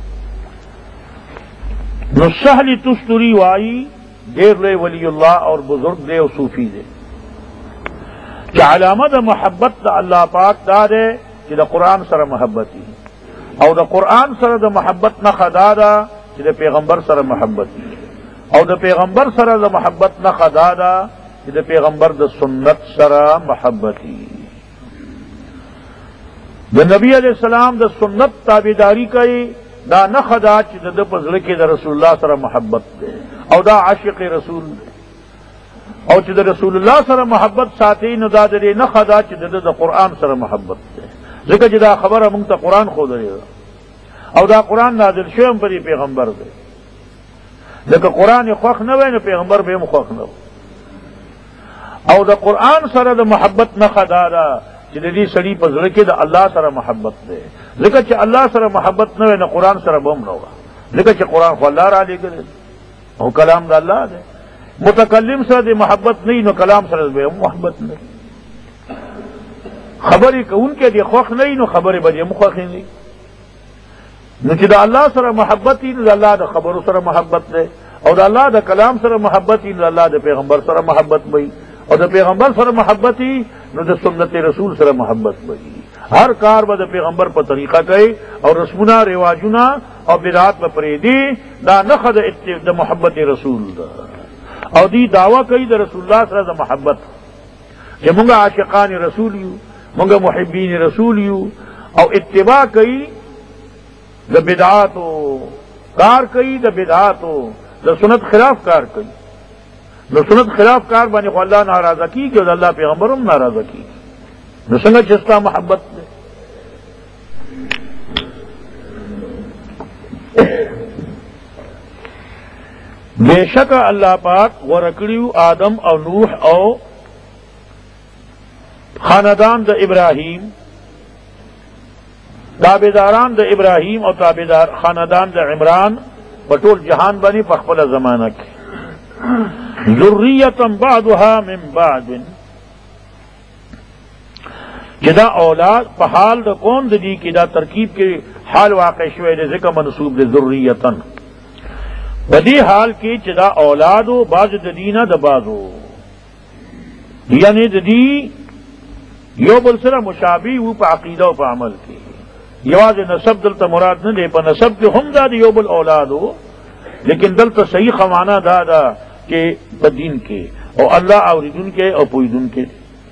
نو سہل تستری وائی ډېر لوی ولی اللہ اور بزرگ دے اور صوفی دے کہ علامه د محبت د الله پاک دا دے چې د قرآن سره محبت دی او د قرآن سره د محبت نه خدا دا چې د پیغمبر سره محبت دی او د پیغمبر سره د محبت نه خدا دا چې د پیغمبر د سنت سره محبت دی. د نبی علیہ السلام د سنت تابعداری کوي دا نه خدا چې د په زړه کې د رسول الله سره محبت دی او دا عاشق رسول دی او چې د رسول الله سره محبت ساتي نو دا د نه خدا چې د قرآن سره محبت دی. ځکه چې دا خبره مونږ ته قرآن ښودلی او دا قرآن نازل شوی هم پر پیغمبر دی. لکه قرآن یې خوښ نه وی نو پیغمبر به هم خوښ نه و. او د قرآن سره د محبت نه خدا ده چې د دې سړي په زړه کې د الله سره محبت دی. ځکه چې الله سره محبت نه وی نو قرآن سره به هم نه وه. ځکه چې قرآن خو الله را لېږلی او کلام د الله دی. متکلم سره د محبت نه نو کلام سره به هم محبت نه. خبرې کوونکې د خوښ نه نو خبرې به هم خوښې نه. نو چې د الله سره محبت نو د الله د خبرو سره محبت دی او د الله د کلام سره محبت نو د الله د پیغمبر سره محبت وي او د پیغمبر سره محبت نو د سنت رسول سره محبت وي. ہر کار به د پیغمبر په طریقه کوي او رسمونه رواجونه او بدعات به پرېږدي. دا نښه د محبت رسول ده او دی دعوه کوي د رسول الله سره د محبت چې مونږ عاشقان رسول یو مونږ محبین رسول یو او اتباع کوي د بدعاتو کار کوي د بدعاتو د سنت خلاف کار کوي. د سنت خلاف کار باندې خو الله ناراضه کیږي او د الله پیغمبر هم ناراضه کیږي. نو څنګه چې ستا محبت دی. بے شک اللہ پاک ورکڑیو آدم او نوح او خاندان د ابراہیم تابعداران د ابراہیم او تابعدار خاندان د عمران پټول جہان بنی په خپل زمانہ کې ذریۃ بعضها من بعض جدا اولاد په حال د کون د دی کې دا ترکیب کې حال واقع شوی دی ځکه منصوب دی ذریۃ بدی حال کی چدا اولادو باز ددینہ دبازو یعنی ددی یو بل سره مشابه و په عقیده او په عمل کې. یواز نسب دلته مراد نه دی په نسب کې هم دا یو بل اولادو لیکن دلته صحیح خمانه دا دا چې په دین کې او الله اوریدون کې او پویدون کې.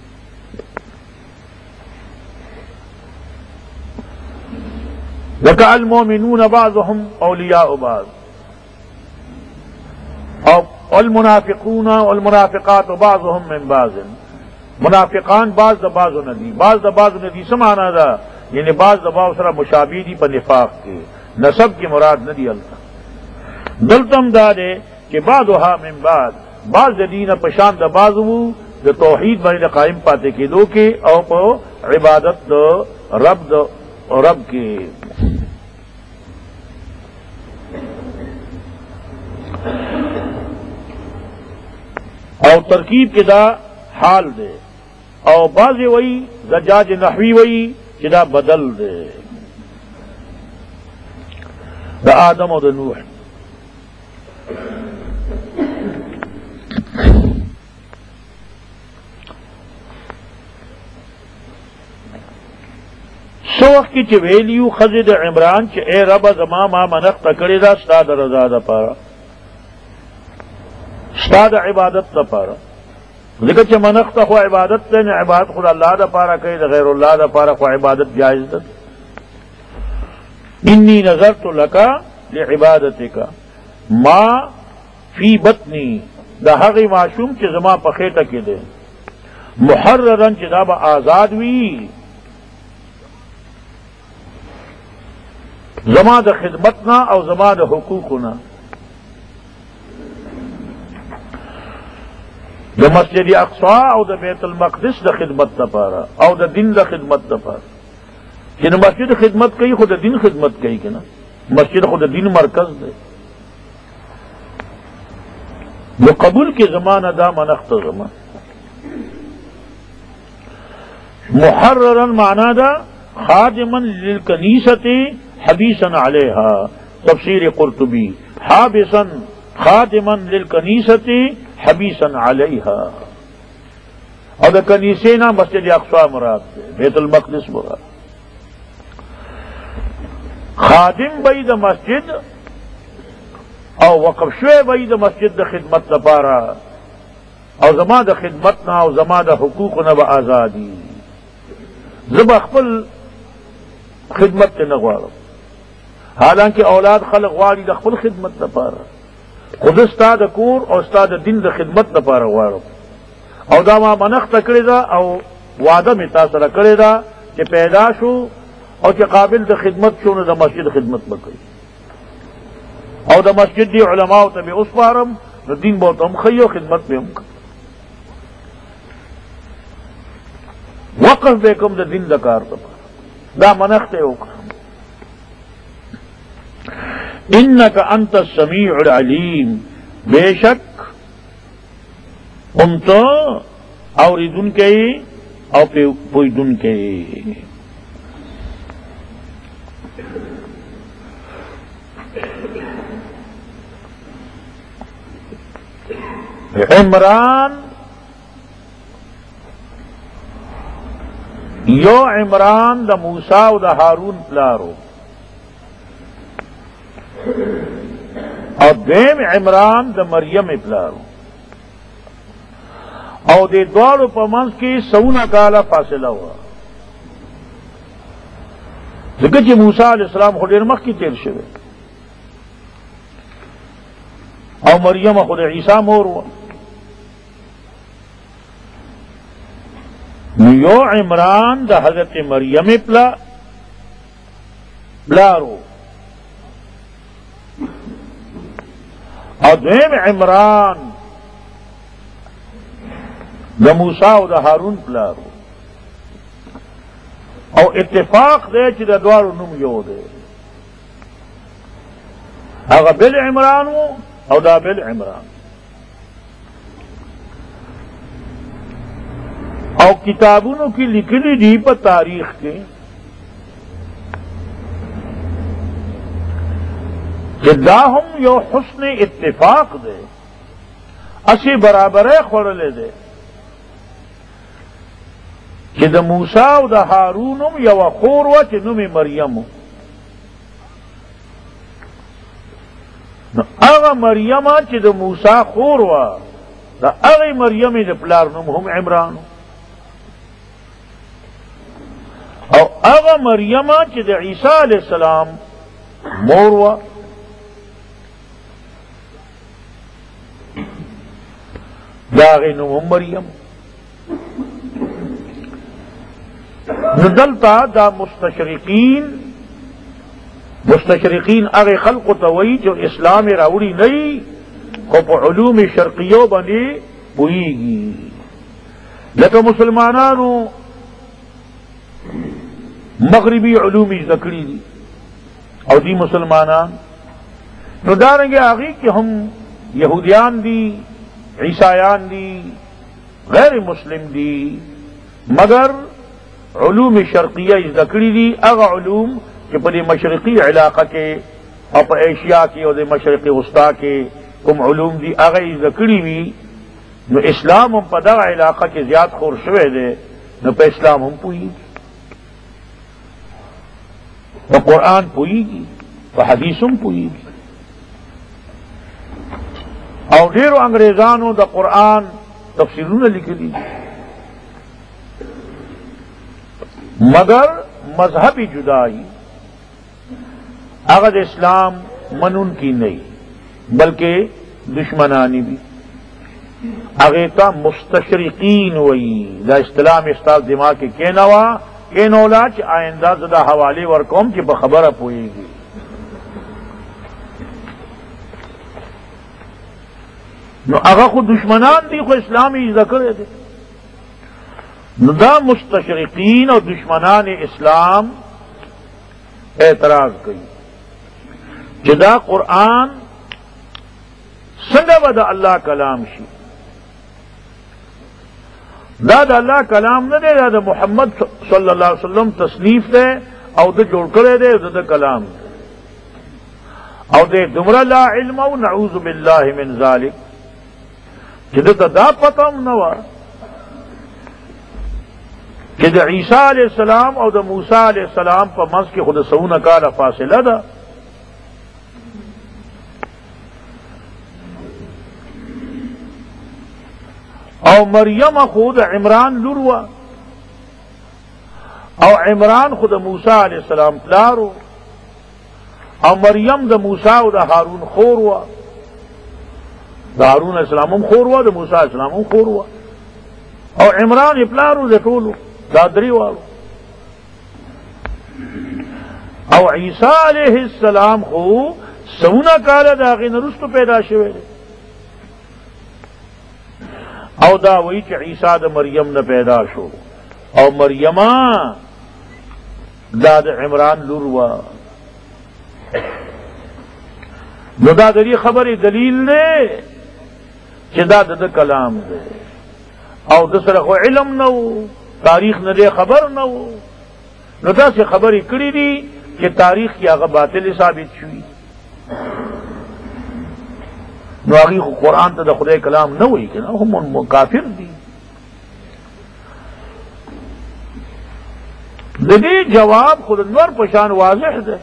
وکع المؤمنون بعضهم اولیاء بعض اور المنافقون والمنافقات بعضهم من بعض. منافقان بعض د بعض ندی بعض د بعض ندی سمانا دا یعنی بعض د بعض سره مشابه دي په نفاق کې. نسب کی مراد ندی التا دلتم دا دے کہ بعضها من بعض د دین پشان د بعض وو د توحید باندې قائم پاتې کېدو کې او په عبادت د رب کې. او ترکیب کے دا حال دے او بعض وئی زجاج نحوی وئی کہ دا بدل دے دا آدم و دا نوح. سو وقت کی چویلیو خزد عمران چ اے رب زما ما منخت کړی دا ستا د رضا د پاره ستا د عبادت د پاره. ځکه چې منخت خو عبادت ته نه عبادت خو الله د پاره کوي د غیر الله د پاره خو عبادت جایز ده. انی نظرت لک لعبادتک ما فی بطنی دا هغه معشوم چې زما په خېټه کې دی محررن چې دا به آزاد وي زما د خدمتنا او زما د حقوقنا د مسجد اقصا او د بیت المقدس د خدمت لپاره او د دین د خدمت لپاره چې د مسجد خدمت کوي خو د دین خدمت کوي کنه مسجد خو د دین مرکز دی نو قبول کې زمانه دا منخت زمان محررا معنا دا خادما للکنیسة حبیسا علیہا تفسیر قرطبی حابسا خادما للکنیسة حبیسا علیہا اور دا کنیسینا مسجد اقصا مراد دے بیت المقدس مراد خادم بئی دا مسجد او وقف شوی بئی دا مسجد دا خدمت لپارا او زما دا خدمتنا او زما دا حقوقنا با آزادی زب خپل خدمت تے نغوارم حالانکہ اولاد خلق غواړي د خپل خدمت لپاره خود ستا د کور او ستا د دین د خدمت لپاره غواړم او دا ما منخت کړی دا او وعده می تاسو سره کړی دا چې پیدا شو او چې قابل د خدمت شو نو د مسجد خدمت وکړي او د مسجد دی علماء ته به اوس پارم نو دین به هم خيو خدمت به هم وقف به کوم د دین د کار ته دا منخت یو انک انت السمیع العلیم بے شک ہم تو اوریدن کے او پویدن کے عمران یو عمران دا موسیٰ و دا ہارون پلارو اور دیم عمران دا مریم پلارو او دے دوارو پا منز کی سونا کالا فاصلہ ہوا ذکر چی موسیٰ علیہ السلام خود ارمخ کی تیر شوے او مریم خود عیسیٰ مور ہوا یو عمران دا حضرت مریم پلارو اور دویم عمران دا موسیٰ و دا ہارون پلارو او اتفاق دے چی دا دوارو نم یو دے اگا بل عمران او دا بل عمران او کتابونوں کی لکھنی دی پر تاریخ کے کہ دا ہم یو حسن اتفاق دے اسی برابر خورلے دے کہ دا موسیٰ و دا ہارونم یو خور و چی نمی مریم اغا مریم چی دا موسیٰ خور و دا اغی مریم دا پلارنم ہم عمران او اغا مریم چی دا عیسیٰ علیہ السلام مور و داغی نم مریم ندلتا دا مستشرقین اغی خلق توئی جو اسلام راوڑی نئی کو پا علوم شرقیوں بنے پوئی گی لیکن مسلمانانو مغربی علومی ذکری دی اور دی مسلمانان نو دارنگے آگی کہ ہم یہودیان دی عیسائیان دی غیر مسلم دی مگر علوم شرقیہ ذکری دی اغا علوم کہ پدی مشرقی علاقہ کے اور پا ایشیا کی اور مشرقی وسطی کے کم علوم دی اغا ذکری بھی نو اسلام ہم پا دا علاقہ کے زیاد خور شوے دے نو پا اسلام ہم پوئی گی پا قرآن پوئی گی پا حدیثم پوئی گی اور ڈیرو انگریزانو دا قرآن تفسیرون لکلی مگر مذہبی جدائی اگر اسلام منون کی نہیں بلکہ دشمنانی بھی اغیتا مستشرقین وئی دا اصطلاح میں استاد دماغ کے کینولا چ آئندہ زدہ حوالے ورکوم کی بخبر پوئے گی نو اغا خود دشمنان دی خو اسلامی ذکر دے نو دا مستشرقین اور دشمنان اسلام اعتراض کئی جدا قرآن سنگا دا اللہ کلام شی دا اللہ کلام نہ دے دا محمد صلی اللہ علیہ وسلم تصنیف دے او دا جوڑ کرے دے دا کلام دے او دے دمرا لا علم او نعوذ باللہ من ذالک جدا دا پتم نوا کہ دا عیسیٰ علیہ السلام او دا موسیٰ علیہ السلام پا منز کے خود سونا کالا فاصلہ دا او مریم خود عمران لروا او عمران خود موسیٰ علیہ السلام پلارو او مریم دا موسیٰ او دا ہارون خوروا دا ہارون علیہ السلام خوروا دا موسیٰ علیہ السلام خوروا او عمران پلارو دا طولو دادری والو او عیسیٰ علیہ السلام خو سونا کالا داغی نرستو پیدا شوئے او دا وی کہ عیسیٰ دا مریم نہ پیدا شو او مریمہ دا عمران لروا نو دا دری خبر دلیل نے کہ دا کلام دے او دسر خو علم نو تاریخ نہ دے خبر نہ ہو نو دا سے خبریں کری دی کہ تاریخ کی آگا باطل ثابت ہوئی نو آگی قرآن تا دا خدا کلام نہ ہوئی کہ نا ہم کافر دی دی جواب خود انور پشان واضح دے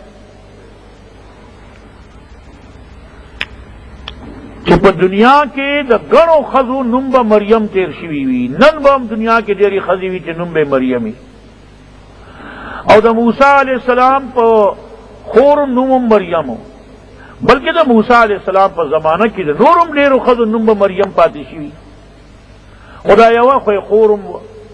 کہ پا دنیا کے دا گنو خزو نمبا مریم تیر شوی وی نن با ہم دنیا کے دیری خزی وی چے نمبا مریمی او دا موسیٰ علیہ السلام پا خورم نمم مریم بلکہ دا موسیٰ علیہ السلام پا زمانہ کی دا نورم دیرو خزو نمبا مریم پاتی شوی خدا یوا خوی خورم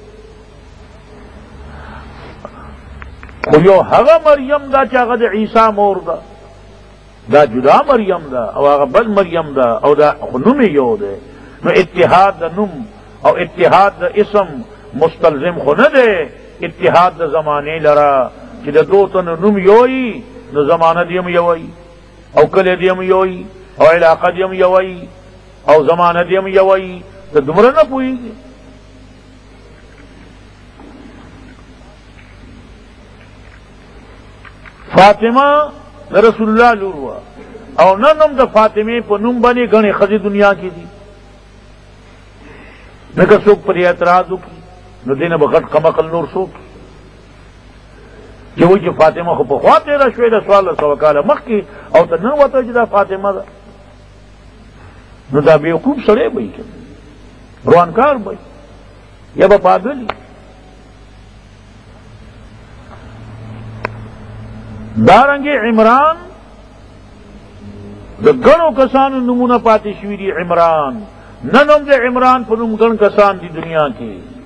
خو یو حغا مریم دا چاگا دا عیسیٰ مور دا جدا مریم دا او آغا بل مریم دا او دا نم یو دے نو اتحاد دا نم او اتحاد دا اسم مستلزم خو نہ دے اتحاد دا زمانے لرا چی دا دو تن نم یوئی نو زمانہ دیم یوئی او کل دیم یوئی او علاقہ دیم یوئی او زمانہ دیم یوئی دا دمرا نہ پوئی گی فاطمہ رسول اللہ لوروا او نہ نم دا فاطمے پا نم بنے گنے خزی دنیا کی دی نہ کہ سوک پر اعتراض کی نہ دینا بغٹ کمقل نور سوک کہ وہی جو فاطمہ خو پخوا تیرا شوی دا سوال سوکالا مخ کی او تا نہ وطا جدا فاطمہ دا نہ دا بیوقوب سڑے بھئی کہ روانکار بھئی یا با پاگلی دارنگ عمران دا گنو کسان نمونہ پاتی شوی دی عمران ننم دے عمران پر نم گن کسان دی دنیا کی